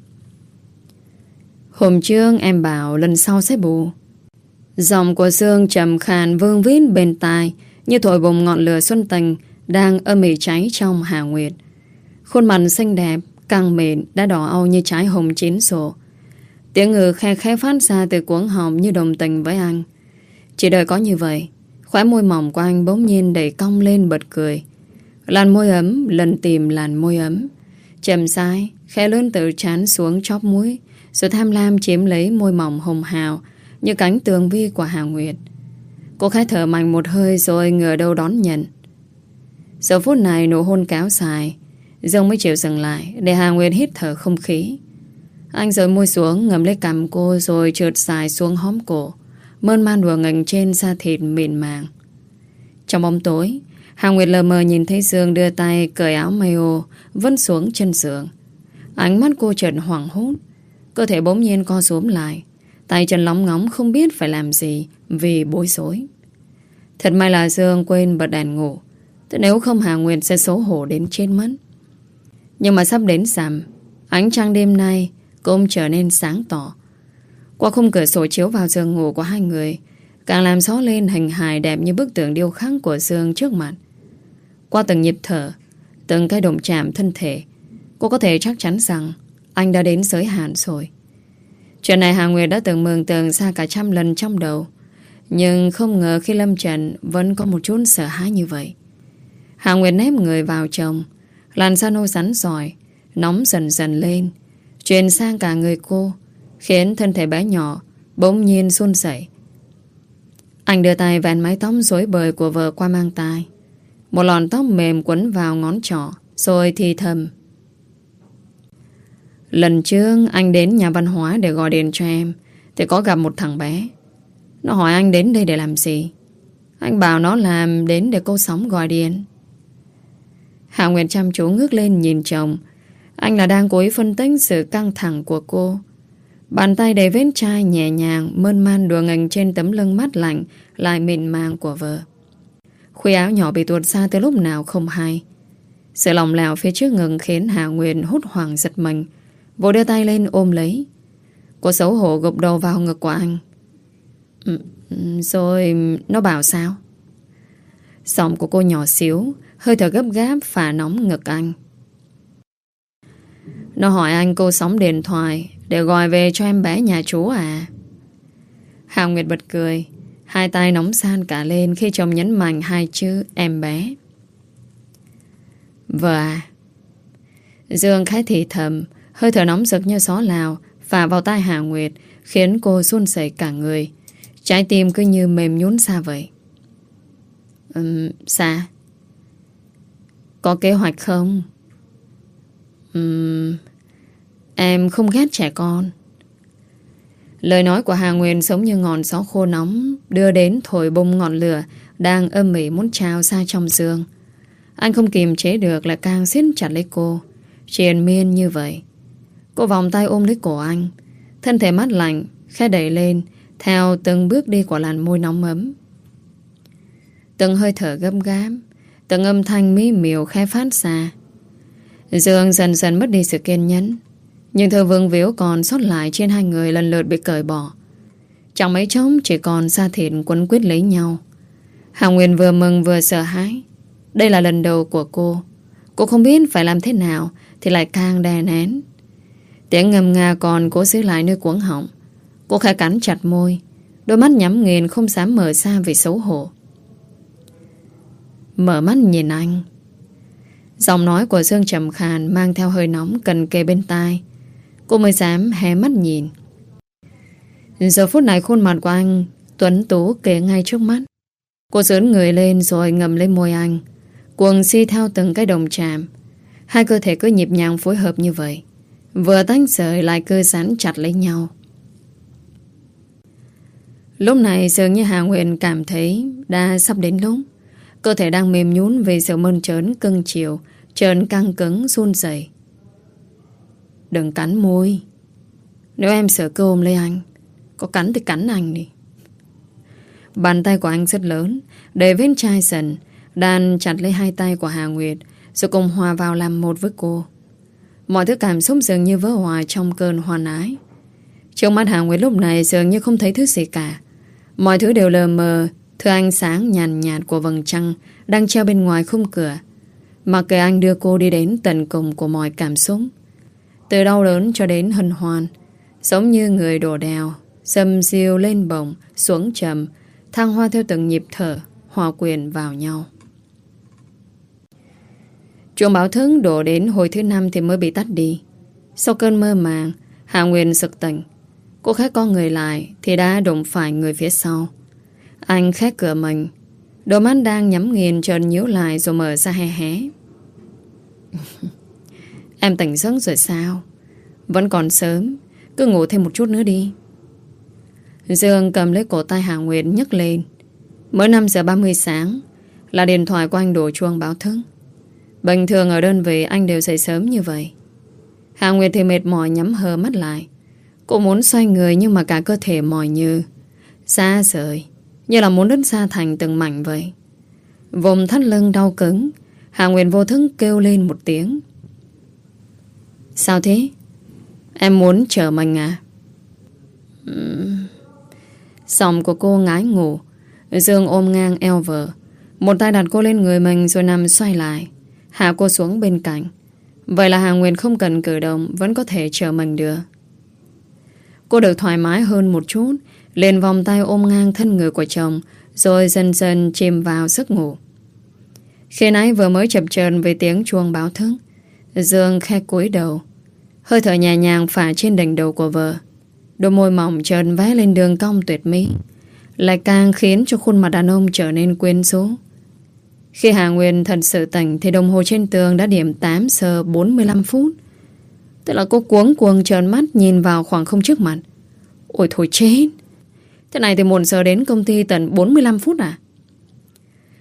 Hôm trước em bảo lần sau sẽ bù. Giọng của Dương trầm khàn vương vít bên tai, như thổi bùng ngọn lửa xuân tình đang âm ỉ cháy trong Hà Nguyệt. Khuôn mặt xinh đẹp, căng mịn đã đỏ au như trái hồng chín rộ. Tiếng ngừ khe khẽ phát ra từ cuống họng như đồng tình với anh. Chỉ đợi có như vậy, khóe môi mỏng của anh bỗng nhiên đẩy cong lên bật cười. Làn môi ấm lần tìm làn môi ấm, chậm rãi khẽ lớn từ trán xuống chóp mũi, rồi tham lam chiếm lấy môi mỏng hồng hào như cánh tường vi của Hà Nguyệt. Cô khẽ thở mạnh một hơi rồi ngửa đầu đón nhận. Giờ phút này nụ hôn kéo dài, Dương mới chịu dừng lại để Hà Nguyệt hít thở không khí. Anh rời môi xuống ngầm lấy cằm cô rồi trượt dài xuống hóm cổ, mơn man đùa nghịch trên da thịt mịn màng. Trong bóng tối, Hà Nguyệt lờ mờ nhìn thấy Dương đưa tay cởi áo mayo vân xuống chân giường. Ánh mắt cô chợt hoảng hốt, cơ thể bỗng nhiên co rúm lại, tay chân lóng ngóng không biết phải làm gì vì bối rối. Thật may là Dương quên bật đèn ngủ, thế nếu không Hà Nguyệt sẽ xấu hổ đến chết mất. Nhưng mà sắp đến rằm, ánh trăng đêm nay cũng trở nên sáng tỏ. Qua khung cửa sổ chiếu vào giường ngủ của hai người, càng làm rõ lên hình hài đẹp như bức tượng điêu khắc của Dương trước mặt. Qua từng nhịp thở, từng cái đụng chạm thân thể, cô có thể chắc chắn rằng anh đã đến giới hạn rồi. Chuyện này Hà Nguyệt đã từng mường tượng ra cả trăm lần trong đầu, nhưng không ngờ khi lâm trận vẫn có một chút sợ hãi như vậy. Hà Nguyệt nép người vào chồng, làn da nâu rắn giỏi nóng dần dần lên, truyền sang cả người cô, khiến thân thể bé nhỏ bỗng nhiên run rẩy. Anh đưa tay vén mái tóc rối bời của vợ qua mang tai, một lọn tóc mềm quấn vào ngón trỏ, rồi thì thầm. Lần trước anh đến nhà văn hóa để gọi điện cho em, thì có gặp một thằng bé. Nó hỏi anh đến đây để làm gì. Anh bảo nó làm đến để cô Sống gọi điện. Hạ Nguyệt chăm chú ngước lên nhìn chồng. Anh là đang cố ý phân tích sự căng thẳng của cô. Bàn tay đầy vết chai nhẹ nhàng mơn man đùa nghênh trên tấm lưng mát lạnh lại mịn màng của vợ. Khuy áo nhỏ bị tuột xa từ lúc nào không hay. Sự lòng lẻo phía trước ngực khiến Hạ Nguyệt hốt hoảng giật mình, vội đưa tay lên ôm lấy. Cô xấu hổ gục đầu vào ngực của anh. Rồi nó bảo sao? Giọng của cô nhỏ xíu, hơi thở gấp gáp phả nóng ngực anh. Nó hỏi anh cô Sống điện thoại để gọi về cho em bé nhà chú à? Hạ Nguyệt bật cười, hai tay nóng san cả lên khi chồng nhấn mạnh hai chữ em bé. Vợ à? Dương khẽ thì thầm, hơi thở nóng rực như gió Lào phả vào tai Hạ Nguyệt, khiến cô run rẩy cả người. Trái tim cứ như mềm nhũn ra vậy. Sao? Có kế hoạch không? Em không ghét trẻ con. Lời nói của Hà Nguyên giống như ngọn gió khô nóng đưa đến thổi bùng ngọn lửa đang âm ỉ muốn trào ra trong giường. Anh không kìm chế được là càng siết chặt lấy cô, triền miên như vậy. Cô vòng tay ôm lấy cổ anh, thân thể mát lạnh khẽ đẩy lên theo từng bước đi của làn môi nóng ấm. Từng hơi thở gấp gáp, từng âm thanh mỹ miều khẽ phát ra. Dương dần dần mất đi sự kiên nhẫn, nhưng thứ vương víu còn sót lại trên hai người lần lượt bị cởi bỏ. Chẳng mấy chốc chỉ còn da thịt quấn quýt lấy nhau. Hà Nguyên vừa mừng vừa sợ hãi. Đây là lần đầu của cô. Cô không biết phải làm thế nào thì lại càng đè nén. Tiếng ngầm nga còn cố giữ lại nơi cuống họng. Cô khẽ cắn chặt môi, đôi mắt nhắm nghiền không dám mở ra vì xấu hổ. Mở mắt nhìn anh. Giọng nói của Dương trầm khàn mang theo hơi nóng cần kề bên tai. Cô mới dám hé mắt nhìn. Giờ phút này khuôn mặt của anh tuấn tú kề ngay trước mắt. Cô dướn người lên rồi ngậm lấy môi anh, cuồng si theo từng cái đồng chạm. Hai cơ thể cứ nhịp nhàng phối hợp như vậy, vừa tách rời lại cứ dán chặt lấy nhau. Lúc này dường như Hà Nguyện cảm thấy đã sắp đến lúc. Cơ thể đang mềm nhũn vì sự mơn trớn cưng chiều, trơn căng cứng run rẩy. Đừng cắn môi. Nếu em sợ cứ ôm lấy anh. Có cắn thì cắn anh đi. Bàn tay của anh rất lớn, đầy vết chai sần, đan chặt lấy hai tay của Hà Nguyệt, rồi cùng hòa vào làm một với cô. Mọi thứ cảm xúc dường như vỡ hòa trong cơn hoan ái. Trong mắt Hà Nguyệt lúc này dường như không thấy thứ gì cả. Mọi thứ đều lờ mờ, thứ ánh sáng nhàn nhạt của vầng trăng đang treo bên ngoài khung cửa. Mặc kệ anh đưa cô đi đến tận cùng của mọi cảm xúc, từ đau đớn cho đến hân hoan, giống như người đổ đèo, dầm diêu lên bổng, xuống trầm, thăng hoa theo từng nhịp thở, hòa quyện vào nhau. Chuông báo thức đổ đến hồi thứ 5 thì mới bị tắt đi. Sau cơn mơ màng, Hà Nguyên sực tỉnh. Cô khẽ co người lại thì đã đụng phải người phía sau. Anh khép cửa mình, đôi mắt đang nhắm nghiền chợt nhíu lại rồi mở ra hé hé. Em tỉnh giấc rồi sao? Vẫn còn sớm, cứ ngủ thêm một chút nữa đi. Dương cầm lấy cổ tay Hà Nguyệt nhấc lên. Mới 5 giờ 30 sáng là điện thoại của anh đổ chuông báo thức. Bình thường ở đơn vị anh đều dậy sớm như vậy. Hà Nguyệt thì mệt mỏi nhắm hờ mắt lại. Cô muốn xoay người nhưng mà cả cơ thể mỏi như xa rời, như là muốn đứt ra thành từng mảnh vậy. Vùng thắt lưng đau cứng, Hà Nguyệt vô thức kêu lên một tiếng. Sao thế? Em muốn chờ mình à? Giọng của cô ngái ngủ. Dương ôm ngang eo vợ, một tay đặt cô lên người mình rồi nằm xoay lại, hạ cô xuống bên cạnh. Vậy là Hà Nguyệt không cần cử động vẫn có thể chờ mình được. Cô được thoải mái hơn một chút, liền vòng tay ôm ngang thân người của chồng, rồi dần dần chìm vào giấc ngủ. Khi nãy vừa mới chập chờn về tiếng chuông báo thức, Dương khẽ cúi đầu, hơi thở nhẹ nhàng phả trên đỉnh đầu của vợ. Đôi môi mỏng chợt vẽ lên đường cong tuyệt mỹ, lại càng khiến cho khuôn mặt đàn ông trở nên quyến rũ. Khi Hà Nguyên thật sự tỉnh thì đồng hồ trên tường đã điểm 8 giờ 45 phút. Tức là cô cuống cuồng trợn mắt nhìn vào khoảng không trước mặt. Ôi thôi chết, thế này thì 1 giờ đến công ty tận 45 phút à?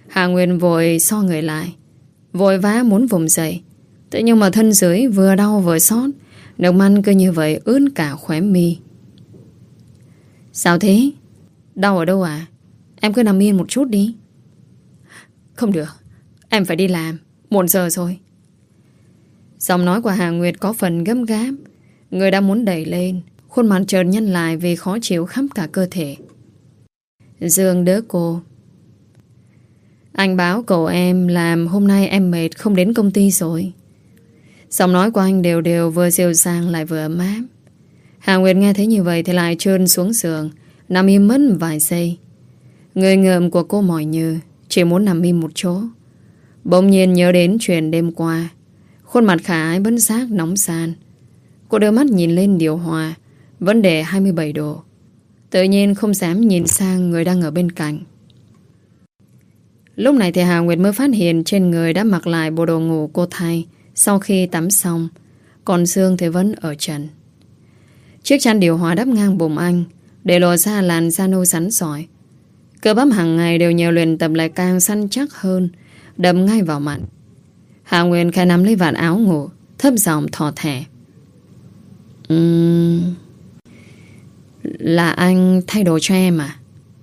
Hà Nguyên vội so người lại, vội vã muốn vùng dậy. Thế nhưng mà thân dưới vừa đau vừa xót, nước mắt cứ như vậy ướt cả khóe mi. Sao thế? Đau ở đâu à? Em cứ nằm yên một chút đi. Không được, em phải đi làm, muộn giờ rồi. Giọng nói của Hà Nguyệt có phần gấp gáp. Người đang muốn đẩy lên, khuôn mặt chợt nhăn lại vì khó chịu khắp cả cơ thể. Dương đỡ cô. Anh báo cậu em làm hôm nay em mệt không đến công ty rồi. Giọng nói của anh đều đều vừa dịu dàng lại vừa ấm áp. Hà Nguyệt nghe thấy như vậy thì lại trơn xuống giường, nằm im mất vài giây. Người ngợm của cô mỏi như chỉ muốn nằm im một chỗ. Bỗng nhiên nhớ đến chuyện đêm qua, khuôn mặt khả ái bấn xác nóng san. Cô đưa mắt nhìn lên điều hòa, vẫn để 27 độ. Tự nhiên không dám nhìn sang người đang ở bên cạnh. Lúc này thì Hà Nguyệt mới phát hiện trên người đã mặc lại bộ đồ ngủ cô thay sau khi tắm xong, còn Dương thì vẫn ở trần. Chiếc chăn điều hòa đắp ngang bụng anh, để lộ ra làn da nâu rắn sỏi. Cơ bắp hàng ngày đều nhờ luyện tập lại càng săn chắc hơn, đâm ngay vào mặt. Hà Nguyệt khẽ nắm lấy vạt áo ngủ, thấp giọng thỏ thẻ. Là anh thay đồ cho em à?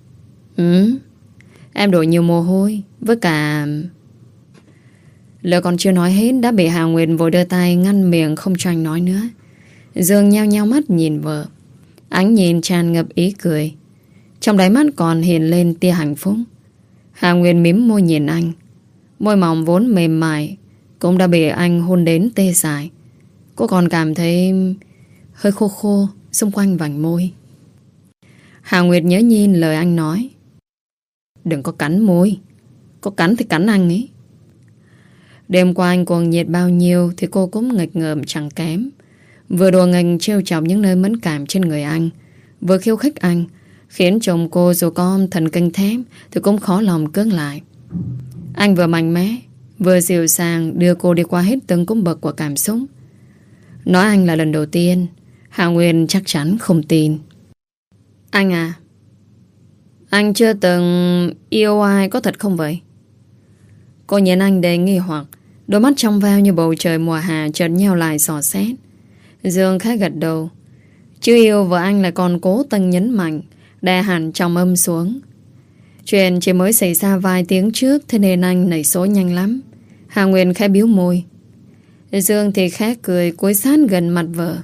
Em đổ nhiều mồ hôi. Với cả... Lời còn chưa nói hết đã bị Hà Nguyệt vội đưa tay ngăn miệng không cho anh nói nữa. Dương nheo nheo mắt nhìn vợ, ánh nhìn tràn ngập ý cười. Trong đáy mắt còn hiện lên tia hạnh phúc. Hà Nguyệt mím môi nhìn anh. Môi mỏng vốn mềm mại cũng đã bị anh hôn đến tê dại. Cô còn cảm thấy hơi khô khô xung quanh vành môi. Hà Nguyệt nhớ nhìn lời anh nói. Đừng có cắn môi, có cắn thì cắn anh ấy. Đêm qua anh cuồng nhiệt bao nhiêu thì cô cũng nghịch ngợm chẳng kém. Vừa đùa nghịch trêu chọc những nơi mẫn cảm trên người anh, vừa khiêu khích anh, khiến chồng cô dù có thần kinh thép thì cũng khó lòng cưỡng lại. Anh vừa mạnh mẽ, vừa dịu dàng đưa cô đi qua hết từng cung bậc của cảm xúc. Nói anh là lần đầu tiên, Hà Nguyên chắc chắn không tin. Anh à, anh chưa từng yêu ai có thật không vậy? Cô nhìn anh đầy nghi hoặc, đôi mắt trong veo như bầu trời mùa hạ chợt nheo lại dò xét. Dương khá gật đầu. Chứ yêu vợ anh lại còn cố tình nhấn mạnh, đè hẳn trong âm xuống. Chuyện chỉ mới xảy ra vài tiếng trước, thế nên anh nảy số nhanh lắm. Hà Nguyên khẽ biếu môi. Dương thì khẽ cười cúi sát gần mặt vợ.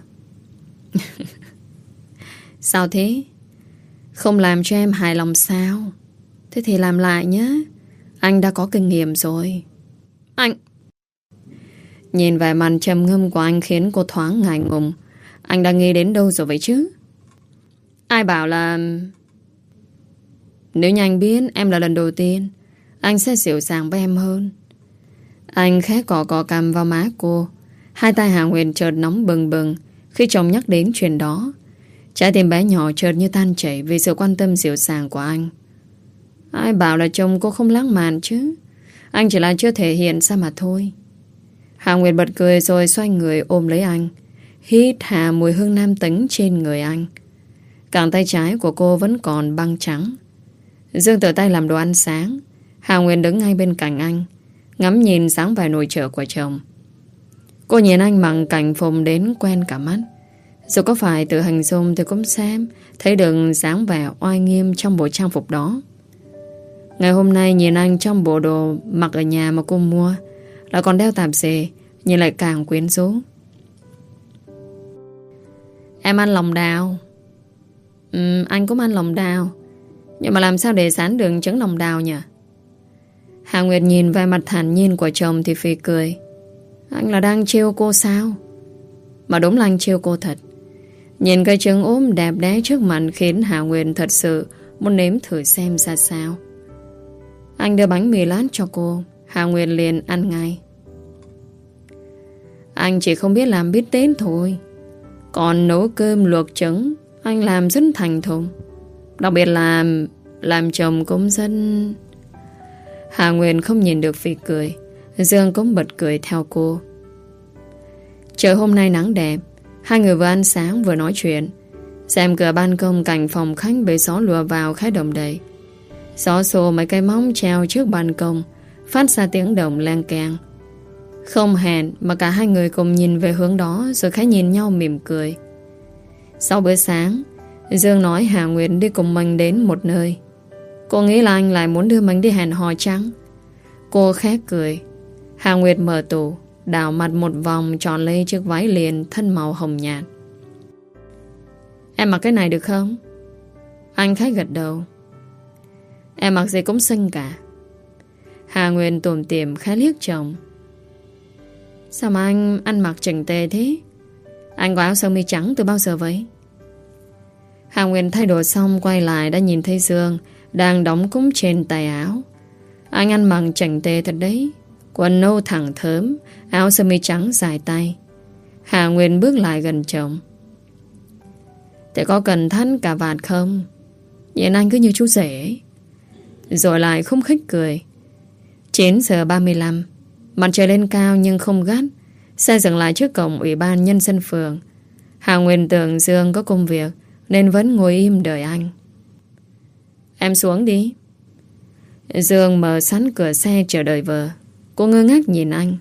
Sao thế? Không làm cho em hài lòng sao? Thế thì làm lại nhé. Anh đã có kinh nghiệm rồi. Anh... Nhìn vẻ mặt trầm ngâm của anh khiến cô thoáng ngại ngùng. Anh đang nghĩ đến đâu rồi vậy chứ? Ai bảo là... Nếu như anh biết em là lần đầu tiên, anh sẽ dịu dàng với em hơn. Anh khẽ cọ cằm vào má cô. Hai tay Hà Nguyệt chợt nóng bừng bừng khi chồng nhắc đến chuyện đó. Trái tim bé nhỏ chợt như tan chảy vì sự quan tâm dịu dàng của anh. Ai bảo là chồng cô không lãng mạn chứ? Anh chỉ là chưa thể hiện ra mà thôi. Hà Nguyệt bật cười rồi xoay người ôm lấy anh, hít hà mùi hương nam tính trên người anh. Cẳng tay trái của cô vẫn còn băng trắng. Dương tự tay làm đồ ăn sáng. Hà Nguyệt đứng ngay bên cạnh anh, ngắm nhìn dáng vẻ nội trợ của chồng. Cô nhìn anh bằng cảnh phùng đến quen cả mắt. Dù có phải tự hình dung thì cũng xem thấy được dáng vẻ oai nghiêm trong bộ trang phục đó. Ngày hôm nay nhìn anh trong bộ đồ mặc ở nhà mà cô mua, lại còn đeo tạp dề, nhìn lại càng quyến rũ. Em ăn lòng đào. Anh cũng ăn lòng đào. Nhưng mà làm sao để dán đường trứng lòng đào nhỉ? Hà Nguyệt nhìn vẻ mặt thản nhiên của chồng thì phì cười. Anh là đang trêu cô sao? Mà đúng là anh trêu cô thật. Nhìn cây trứng ốm đẹp đẽ trước mặt khiến Hà Nguyệt thật sự muốn nếm thử xem ra sao. Anh đưa bánh mì lát cho cô. Hà Nguyệt liền ăn ngay. Anh chỉ không biết làm bít tết thôi. Còn nấu cơm luộc trứng anh làm rất thành thục. Đặc biệt là làm chồng cũng rất... Hà Nguyệt không nhìn được phì cười. Dương cũng bật cười theo cô. Trời hôm nay nắng đẹp. Hai người vừa ăn sáng vừa nói chuyện. Xem cửa ban công cạnh phòng khách bị gió lùa vào khá đồng đầy. Xỏ xô mấy cái móng treo trước ban công, phát ra tiếng động len keng. Không hẹn mà cả hai người cùng nhìn về hướng đó, rồi khẽ nhìn nhau mỉm cười. Sau bữa sáng, Dương nói Hà Nguyệt đi cùng mình đến một nơi. Cô nghĩ là anh lại muốn đưa mình đi hẹn hò trắng. Cô khẽ cười. Hà Nguyệt mở tủ, đảo mặt một vòng, chọn lấy chiếc váy liền thân màu hồng nhạt. Em mặc cái này được không? Anh khẽ gật đầu. Em mặc gì cũng xinh cả. Hà Nguyệt tủm tỉm khẽ liếc chồng. Sao mà anh ăn mặc chỉnh tề thế? Anh có áo sơ mi trắng từ bao giờ vậy? Hà Nguyệt thay đồ xong quay lại đã nhìn thấy Dương đang đóng cúng trên tay áo. Anh ăn mặc chỉnh tề thật đấy. Quần nâu thẳng thớm, áo sơ mi trắng dài tay. Hà Nguyệt bước lại gần chồng. Thế có cần thắt cà vạt không? Nhìn anh cứ như chú rể ấy. Rồi lại khúc khích cười. 9:35. Mặt trời lên cao nhưng không gắt. Xe dừng lại trước cổng Ủy ban Nhân dân phường. Hà Nguyệt tưởng Dương có công việc nên vẫn ngồi im đợi anh. Em xuống đi. Dương mở sẵn cửa xe chờ đợi vợ. Cô ngơ ngác nhìn anh.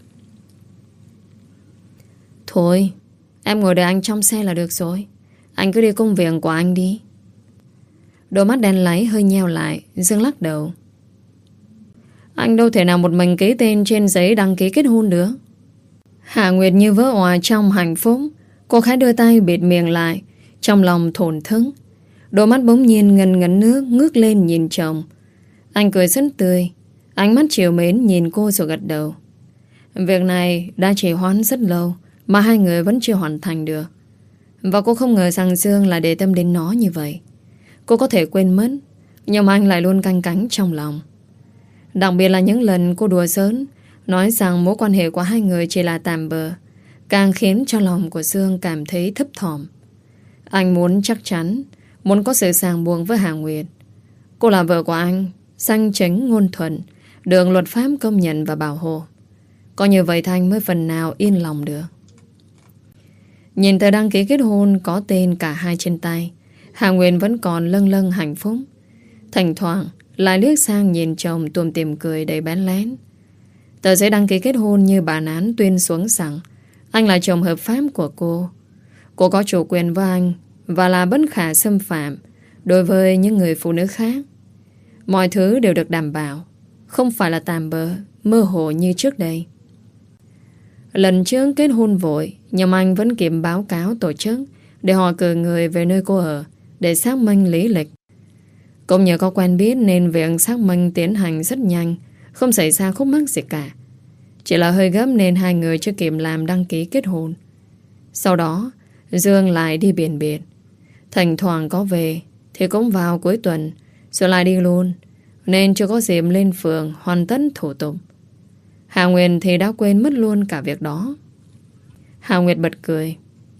Thôi, em ngồi đợi anh trong xe là được rồi. Anh cứ đi công việc của anh đi. Đôi mắt đen láy hơi nheo lại. Dương lắc đầu. Anh đâu thể nào một mình ký tên trên giấy đăng ký kết hôn được. Hà Nguyệt như vỡ òa trong hạnh phúc. Cô khẽ đưa tay bịt miệng lại, trong lòng thổn thức. Đôi mắt bỗng nhiên ngần ngấn nước, ngước lên nhìn chồng. Anh cười rất tươi, ánh mắt trìu mến nhìn cô rồi gật đầu. Việc này đã trì hoãn rất lâu mà hai người vẫn chưa hoàn thành được. Và cô không ngờ rằng Dương lại để tâm đến nó như vậy. Cô có thể quên mất, nhưng mà anh lại luôn canh cánh trong lòng. Đặc biệt là những lần cô đùa giỡn, nói rằng mối quan hệ của hai người chỉ là tạm bợ, càng khiến cho lòng của Dương cảm thấy thấp thỏm. Anh muốn chắc chắn, muốn có sự ràng buộc với Hà Nguyệt. Cô là vợ của anh, danh chính ngôn thuận, được luật pháp công nhận và bảo hộ. Có như vậy thì anh mới phần nào yên lòng được. Nhìn tờ đăng ký kết hôn có tên cả hai trên tay, Hà Nguyệt vẫn còn lâng lâng hạnh phúc. Thỉnh thoảng lại liếc sang nhìn chồng tủm tỉm cười đầy bén lén. Tờ giấy đăng ký kết hôn như bản án tuyên xuống rằng anh là chồng hợp pháp của cô. Cô có chủ quyền với anh và là bất khả xâm phạm đối với những người phụ nữ khác. Mọi thứ đều được đảm bảo, không phải là tạm bợ, mơ hồ như trước đây. Lần trước kết hôn vội, nhưng anh vẫn kịp báo cáo tổ chức để họ cử người về nơi cô ở để xác minh lý lịch. Cũng nhờ có quen biết nên việc xác minh tiến hành rất nhanh, không xảy ra khúc mắc gì cả. Chỉ là hơi gấp nên hai người chưa kịp làm đăng ký kết hôn. Sau đó Dương lại đi biển biệt. Thỉnh thoảng có về thì cũng vào cuối tuần, rồi lại đi luôn, nên chưa có dịp lên phường hoàn tất thủ tục. Hà Nguyệt thì đã quên mất luôn cả việc đó. Hà Nguyệt bật cười.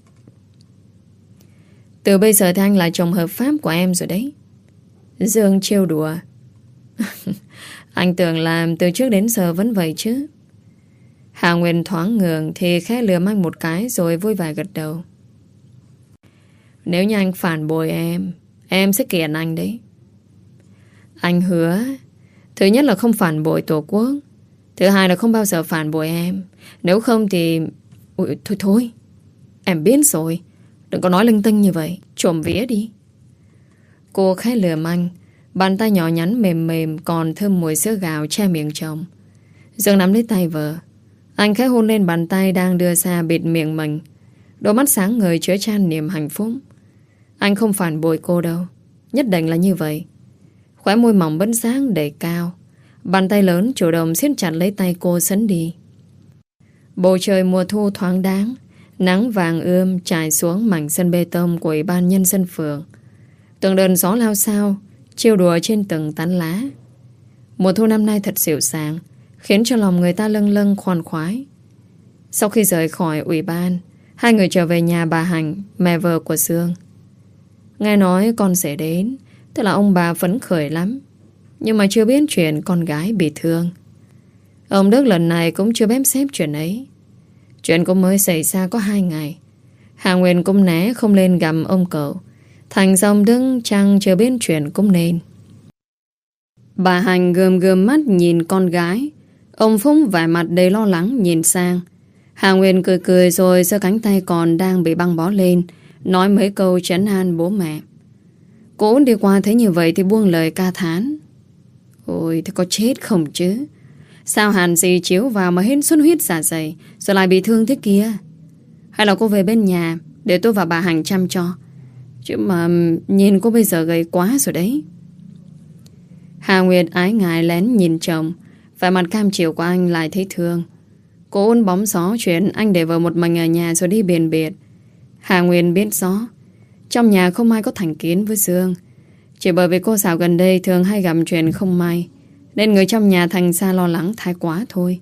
Từ bây giờ thì anh là chồng hợp pháp của em rồi đấy. Dương trêu đùa. Anh tưởng làm từ trước đến giờ vẫn vậy chứ. Hà Nguyệt thoáng ngượng thì khẽ lườm anh một cái rồi vui vẻ gật đầu. Nếu như anh phản bội em sẽ kiện anh đấy. Anh hứa, thứ nhất là không phản bội Tổ quốc, thứ hai là không bao giờ phản bội em. Nếu không thì... Ôi, thôi, em biết rồi. Đừng có nói linh tinh như vậy. Trộm vía đi. Cô khẽ lườm anh. Bàn tay nhỏ nhắn mềm mềm còn thơm mùi sữa gạo che miệng chồng. Dương nắm lấy tay vợ. Anh khẽ hôn lên bàn tay đang đưa ra bịt miệng mình. Đôi mắt sáng ngời chứa chan niềm hạnh phúc. Anh không phản bội cô đâu. Nhất định là như vậy. Khóe môi mỏng bấn sáng đầy cao. Bàn tay lớn chủ động siết chặt lấy tay cô sấn đi. Bầu trời mùa thu thoáng đáng. Nắng vàng ươm trải xuống mảnh sân bê tông của Ủy ban Nhân dân phường. Từng đợt gió lao xao trêu đùa trên từng tán lá. Mùa thu năm nay thật dịu dàng, khiến cho lòng người ta lâng lâng khoan khoái. Sau khi rời khỏi ủy ban, hai người trở về nhà bà Hạnh, mẹ vợ của Dương. Nghe nói con sẽ đến, tức là ông bà phấn khởi lắm, nhưng mà chưa biết chuyện con gái bị thương. Ông Đức lần này cũng chưa bém xếp chuyện ấy. Chuyện cũng mới xảy ra có 2 ngày. Hà Nguyệt cũng né không lên gặp ông cậu. Thành ra ông Đức chăng chưa biết chuyện cũng nên. Bà Hành gườm gườm mắt nhìn con gái. Ông Phúc vẻ mặt đầy lo lắng nhìn sang. Hà Nguyên cười cười rồi giơ cánh tay còn đang bị băng bó lên, nói mấy câu trấn an bố mẹ. Cô đi qua thấy như vậy thì buông lời ca thán. Ôi thì có chết không chứ? Sao hàn gì chiếu vào mà hết xuất huyết dạ dày rồi lại bị thương thế kia? Hay là cô về bên nhà để tôi và bà Hành chăm cho? Chứ mà nhìn cô bây giờ gầy quá rồi đấy. Hà Nguyệt ái ngại lén nhìn chồng. Vẻ mặt cam chịu của anh lại thấy thương. Cô ôn bóng gió chuyện anh để vợ một mình ở nhà rồi đi biền biệt. Hà Nguyệt biết rõ trong nhà không ai có thành kiến với Dương. Chỉ bởi vì cô dạo gần đây thường hay gặp chuyện không may, nên người trong nhà thành ra lo lắng thái quá thôi.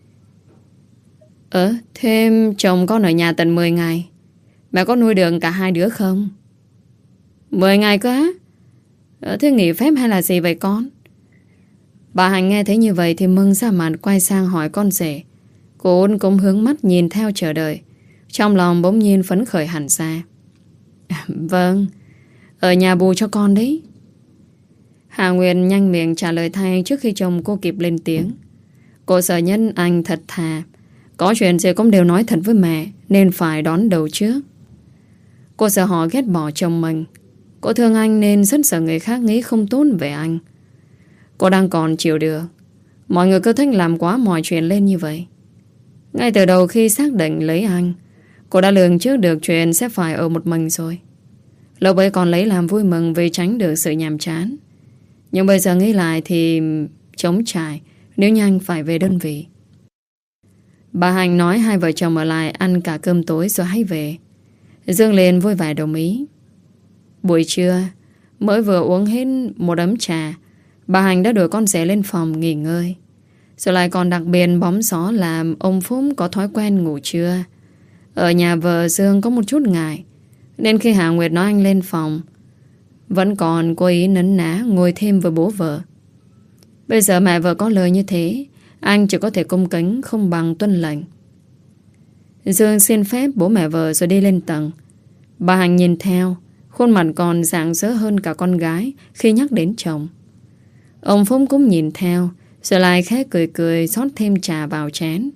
Thêm chồng con ở nhà tận 10 ngày. Mẹ có nuôi được cả hai đứa không? 10 ngày cơ á? Thế nghỉ phép hay là gì vậy con? Bà Hành nghe thấy như vậy thì mừng ra mặt quay sang hỏi con rể. Cô ôn cũng hướng mắt nhìn theo chờ đợi. Trong lòng bỗng nhiên phấn khởi hẳn ra. Vâng, ở nhà bù cho con đấy. Hà Nguyên nhanh miệng trả lời thay trước khi chồng cô kịp lên tiếng. Cô sợ nhất anh thật thà, có chuyện gì cũng đều nói thật với mẹ, nên phải đón đầu trước. Cô sợ họ ghét bỏ chồng mình. Cô thương anh nên rất sợ người khác nghĩ không tốt về anh. Cô đang còn chịu được. Mọi người cứ thích làm quá mọi chuyện lên như vậy. Ngay từ đầu khi xác định lấy anh, cô đã lường trước được chuyện sẽ phải ở một mình rồi. Lúc ấy còn lấy làm vui mừng vì tránh được sự nhàm chán. Nhưng bây giờ nghĩ lại thì trống trải nếu như anh phải về đơn vị. Bà Hành nói hai vợ chồng ở lại ăn cả cơm tối rồi hãy về. Dương liền vui vẻ đồng ý. Buổi trưa mới vừa uống hết một ấm trà, bà Hành đã đuổi con rể lên phòng nghỉ ngơi. Rồi lại còn đặc biệt bóng gió làm ông Phúc có thói quen ngủ trưa. Ở nhà vợ Dương có một chút ngại, nên khi Hà Nguyệt nói anh lên phòng, vẫn còn cố ý nấn ná ngồi thêm với bố vợ. Bây giờ mẹ vợ có lời như thế, anh chỉ có thể cung kính không bằng tuân lệnh. Dương xin phép bố mẹ vợ rồi đi lên tầng. Bà Hành nhìn theo, khuôn mặt còn rạng rỡ hơn cả con gái khi nhắc đến chồng. Ông Phúc cũng nhìn theo, rồi lại khẽ cười cười xót thêm trà vào chén.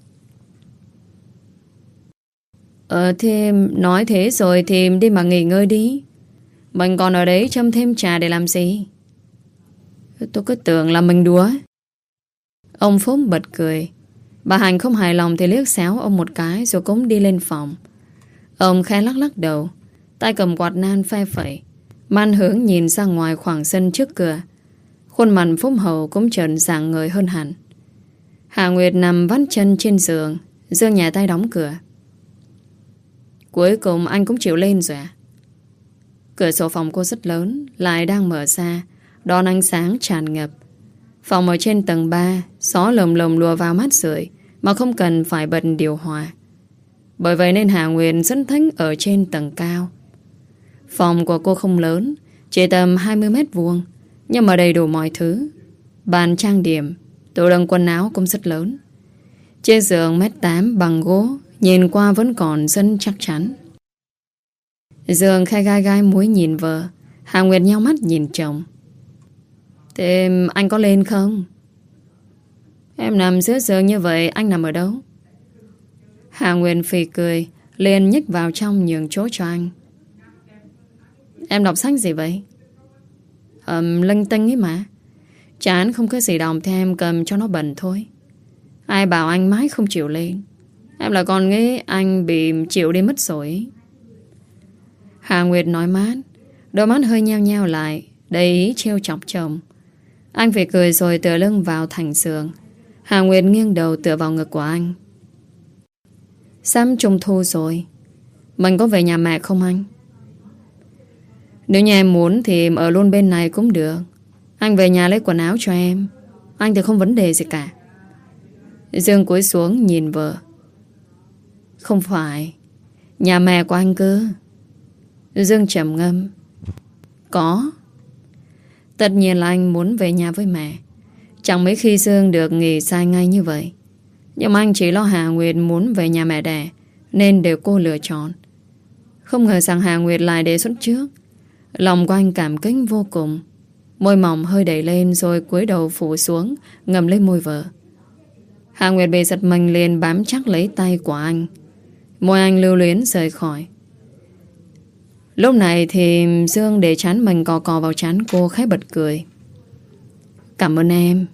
Thêm nói thế rồi thì đi mà nghỉ ngơi đi. Mình còn ở đấy châm thêm trà để làm gì? Tôi cứ tưởng là mình đùa. Ông Phúc bật cười. Bà Hành không hài lòng thì liếc xéo ông một cái rồi cũng đi lên phòng. Ông khẽ lắc lắc đầu, tay cầm quạt nan phe phẩy, man hướng nhìn ra ngoài khoảng sân trước cửa. Khuôn mặt Phúc Hậu cũng trợn rạng ngời hơn hẳn. Hà Nguyệt nằm vắt chân trên giường, Dương nhẹ tay đóng cửa. Cuối cùng anh cũng chịu lên rồi à? Cửa sổ phòng cô rất lớn, lại đang mở ra, đón ánh sáng tràn ngập. Phòng ở trên tầng 3, gió lồng lồng lùa vào mắt rượi mà không cần phải bật điều hòa. Bởi vậy nên Hà Nguyệt rất thích ở trên tầng cao. Phòng của cô không lớn, chỉ tầm 20 mét vuông, nhưng mà đầy đủ mọi thứ. Bàn trang điểm, tủ đựng quần áo cũng rất lớn. Trên giường 1m8 bằng gỗ, nhìn qua vẫn còn rất chắc chắn. Dương khai gai gai muối nhìn vợ. Hà Nguyệt nheo mắt nhìn chồng. Thế anh có lên không? Em nằm giữa giường như vậy, anh nằm ở đâu? Hà Nguyệt phì cười, liền nhích vào trong nhường chỗ cho anh. Em đọc sách gì vậy? Linh tinh ấy mà. Chán không có gì đọc thì em cầm cho nó bẩn thôi. Ai bảo anh mãi không chịu lên. Em là còn nghĩ anh bị chịu đi mất rồi. Hà Nguyệt nói mát, đôi mắt hơi nheo nheo lại, đầy ý trêu chọc chồng. Anh phải cười rồi tựa lưng vào thành giường. Hà Nguyệt nghiêng đầu tựa vào ngực của anh. Sắp trung thu rồi, mình có về nhà mẹ không anh? Nếu nhà em muốn thì ở luôn bên này cũng được. Anh về nhà lấy quần áo cho em. Anh thì không vấn đề gì cả. Dương cúi xuống nhìn vợ. Không phải, nhà mẹ của anh cơ. Dương trầm ngâm. Có. Tất nhiên là anh muốn về nhà với mẹ. Chẳng mấy khi Dương được nghỉ sai ngay như vậy. Nhưng anh chỉ lo Hà Nguyệt muốn về nhà mẹ đẻ, nên để cô lựa chọn. Không ngờ rằng Hà Nguyệt lại đề xuất trước. Lòng của anh cảm kích vô cùng. Môi mỏng hơi đẩy lên rồi cúi đầu phủ xuống, ngậm lấy môi vợ. Hạ Nguyệt bị giật mình liền bám chắc lấy tay của anh. Môi anh lưu luyến rời khỏi. Lúc này thì Dương để trán mình cò cò vào trán cô, khẽ bật cười. Cảm ơn em.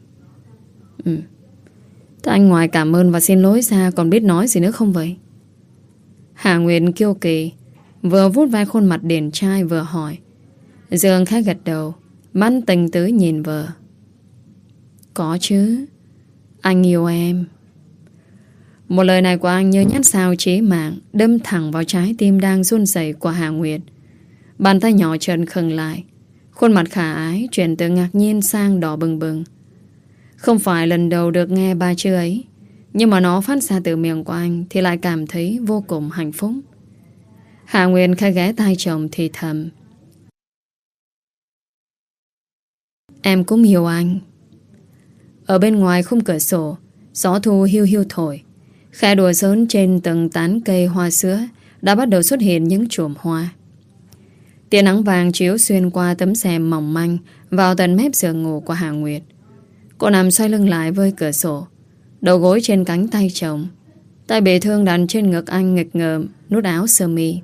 Thế anh ngoài cảm ơn và xin lỗi ra còn biết nói gì nữa không vậy? Hạ Nguyệt kiêu kỳ, vừa vuốt vai khuôn mặt điển trai vừa hỏi. Dương khẽ gật đầu, mắt tình tứ nhìn vợ. Có chứ, anh yêu em. Một lời này của anh như nhát sao chí mạng, đâm thẳng vào trái tim đang run rẩy của Hạ Nguyệt. Bàn tay nhỏ trần khựng lại, khuôn mặt khả ái chuyển từ ngạc nhiên sang đỏ bừng bừng. Không phải lần đầu được nghe ba chữ ấy, nhưng mà nó phát ra từ miệng của anh thì lại cảm thấy vô cùng hạnh phúc. Hạ Nguyệt khẽ ghé tai chồng thì thầm. Em cũng hiểu anh. Ở bên ngoài khung cửa sổ, gió thu hiu hiu thổi. Khẽ đùa giỡn trên từng tán cây hoa sữa đã bắt đầu xuất hiện những chùm hoa. Tia nắng vàng chiếu xuyên qua tấm rèm mỏng manh vào tận mép giường ngủ của Hạ Nguyệt. Cô nằm xoay lưng lại với cửa sổ, đầu gối trên cánh tay chồng, tay bị thương đặt trên ngực anh nghịch ngợm nút áo sơ mi.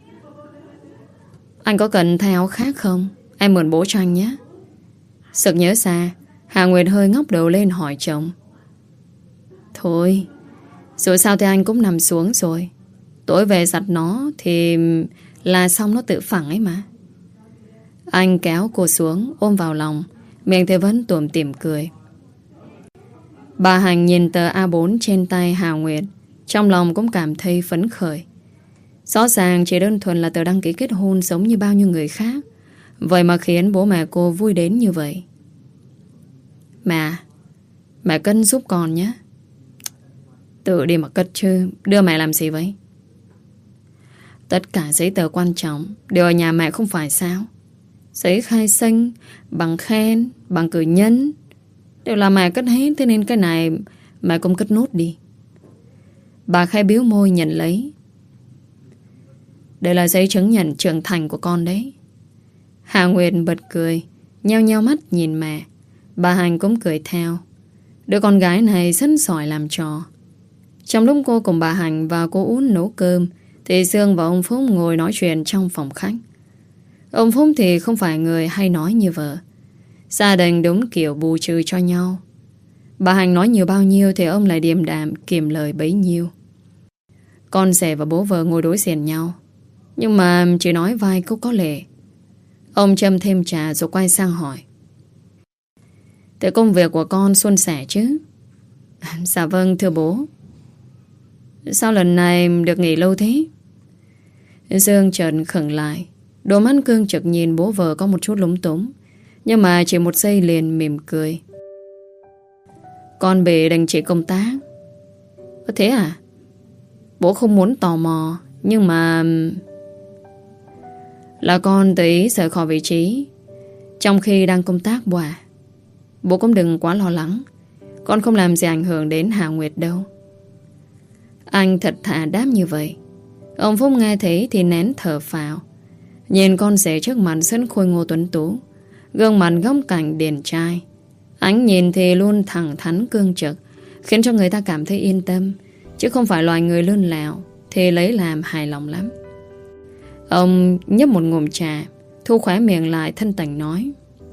Anh có cần thay áo khác không? Em mượn bố cho anh nhé. Sực nhớ ra, Hạ Nguyệt hơi ngóc đầu lên hỏi chồng. Thôi, dù sao thì anh cũng nằm xuống rồi. Tối về giặt nó thì là xong, nó tự phẳng ấy mà. Anh kéo cô xuống, ôm vào lòng, miệng thì vẫn tủm tỉm cười. Bà Hành nhìn tờ A4 trên tay Hạ Nguyệt, trong lòng cũng cảm thấy phấn khởi. Rõ ràng chỉ đơn thuần là tờ đăng ký kết hôn giống như bao nhiêu người khác, vậy mà khiến bố mẹ cô vui đến như vậy. Mẹ cân giúp con nhé. Tự đi mà cất chứ, đưa mẹ làm gì vậy? Tất cả giấy tờ quan trọng đều ở nhà mẹ không phải sao? Giấy khai sinh, bằng khen, bằng cử nhân đều là mẹ cất hết. Thế nên cái này mẹ cũng cất nốt đi. Bà khai biếu môi nhận lấy. Đây là giấy chứng nhận trưởng thành của con đấy. Hạ Nguyệt bật cười, nheo nheo mắt nhìn mẹ. Bà Hành cũng cười theo. Đứa con gái này rất giỏi làm trò. Trong lúc cô cùng bà Hành và cô Út nấu cơm thì Dương và ông Phúc ngồi nói chuyện trong phòng khách. Ông Phúc thì không phải người hay nói như vợ. Gia đình đúng kiểu bù trừ cho nhau. Bà Hành nói nhiều bao nhiêu thì ông lại điềm đạm kiềm lời bấy nhiêu. Con rể và bố vợ ngồi đối diện nhau, nhưng mà chỉ nói vài câu có lệ. Ông châm thêm trà rồi quay sang hỏi. Thế công việc của con suôn sẻ chứ? Dạ vâng thưa bố. Sao lần này được nghỉ lâu thế? Dương chợt khựng lại, đôi mắt cương trực nhìn bố vợ có một chút lúng túng, nhưng mà chỉ một giây liền mỉm cười. Con bị đình chỉ công tác. Thế à? Bố không muốn tò mò, nhưng mà là con tự ý rời khỏi vị trí trong khi đang công tác bố à. Bố cũng đừng quá lo lắng, con không làm gì ảnh hưởng đến Hạ Nguyệt đâu. Anh thật thà đáp như vậy. Ông Phúc nghe thấy thì nén thở phào, nhìn con rể trước mặt rất khôi ngô tuấn tú, gương mặt góc cạnh điển trai. Ánh nhìn thì luôn thẳng thắn cương trực, khiến cho người ta cảm thấy yên tâm, chứ không phải loài người lươn lẹo thì lấy làm hài lòng lắm. Ông nhấp một ngụm trà, thu khóe miệng lại thân tình nói.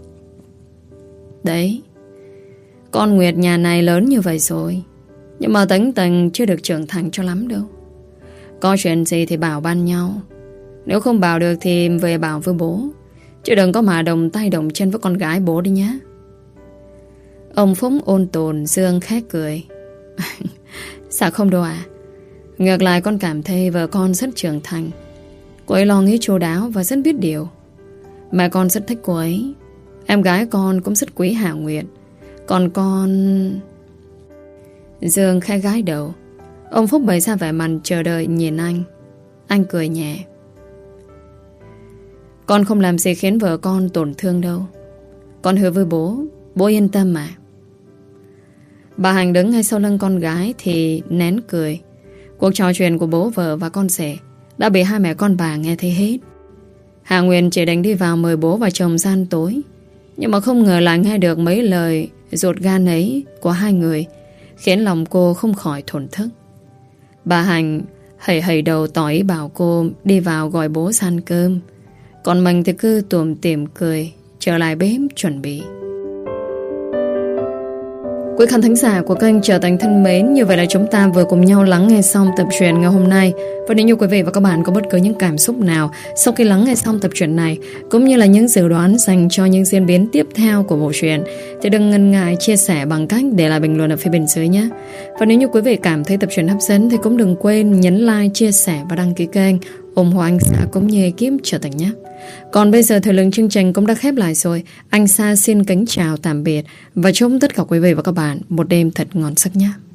Đấy, con Nguyệt nhà này lớn như vậy rồi, nhưng mà tính tình chưa được trưởng thành cho lắm đâu. Có chuyện gì thì bảo ban nhau, nếu không bảo được thì về bảo với bố, chứ đừng có mà đồng tay đồng chân với con gái bố đi nhé. Ông Phúc ôn tồn. Dương khét cười. Sao không đâu à? Ngược lại con cảm thấy vợ con rất trưởng thành. Cô ấy lo nghĩ chu đáo và rất biết điều. Mẹ con rất thích cô ấy. Em gái con cũng rất quý Hạ Nguyệt. Còn con... Dương khẽ gái đầu. Ông Phúc bày ra vẻ mặt chờ đợi nhìn anh. Anh cười nhẹ. Con không làm gì khiến vợ con tổn thương đâu. Con hứa với bố, bố yên tâm mà. Bà Hành đứng ngay sau lưng con gái thì nén cười. Cuộc trò chuyện của bố vợ và con rể đã bị hai mẹ con bà nghe thấy hết. Hạ Nguyên chỉ đánh đi vào mời bố và chồng gian tối, Nhưng mà không ngờ lại nghe được mấy lời ruột gan ấy của hai người, khiến lòng cô không khỏi thổn thức. Bà Hạnh hầy đầu tỏ ý bảo cô đi vào gọi bố ăn cơm. Còn mình thì cứ tủm tỉm cười trở lại bếp chuẩn bị. Quý khán thính giả của kênh Trở Thành Thân Mến, như vậy là chúng ta vừa cùng nhau lắng nghe xong tập truyện ngày hôm nay. Và nếu như quý vị và các bạn có bất cứ những cảm xúc nào sau khi lắng nghe xong tập truyện này, cũng như là những dự đoán dành cho những diễn biến tiếp theo của bộ truyện, thì đừng ngần ngại chia sẻ bằng cách để lại bình luận ở phía bên dưới nhé. Và nếu như quý vị cảm thấy tập truyện hấp dẫn thì cũng đừng quên nhấn like, chia sẻ và đăng ký kênh, ủng hộ anh Sa cũng như ekip Trở Thành nhé. Còn bây giờ thời lượng chương trình cũng đã khép lại rồi. Anh Sa xin kính chào tạm biệt và chúc tất cả quý vị và các bạn một đêm thật ngon giấc nhé.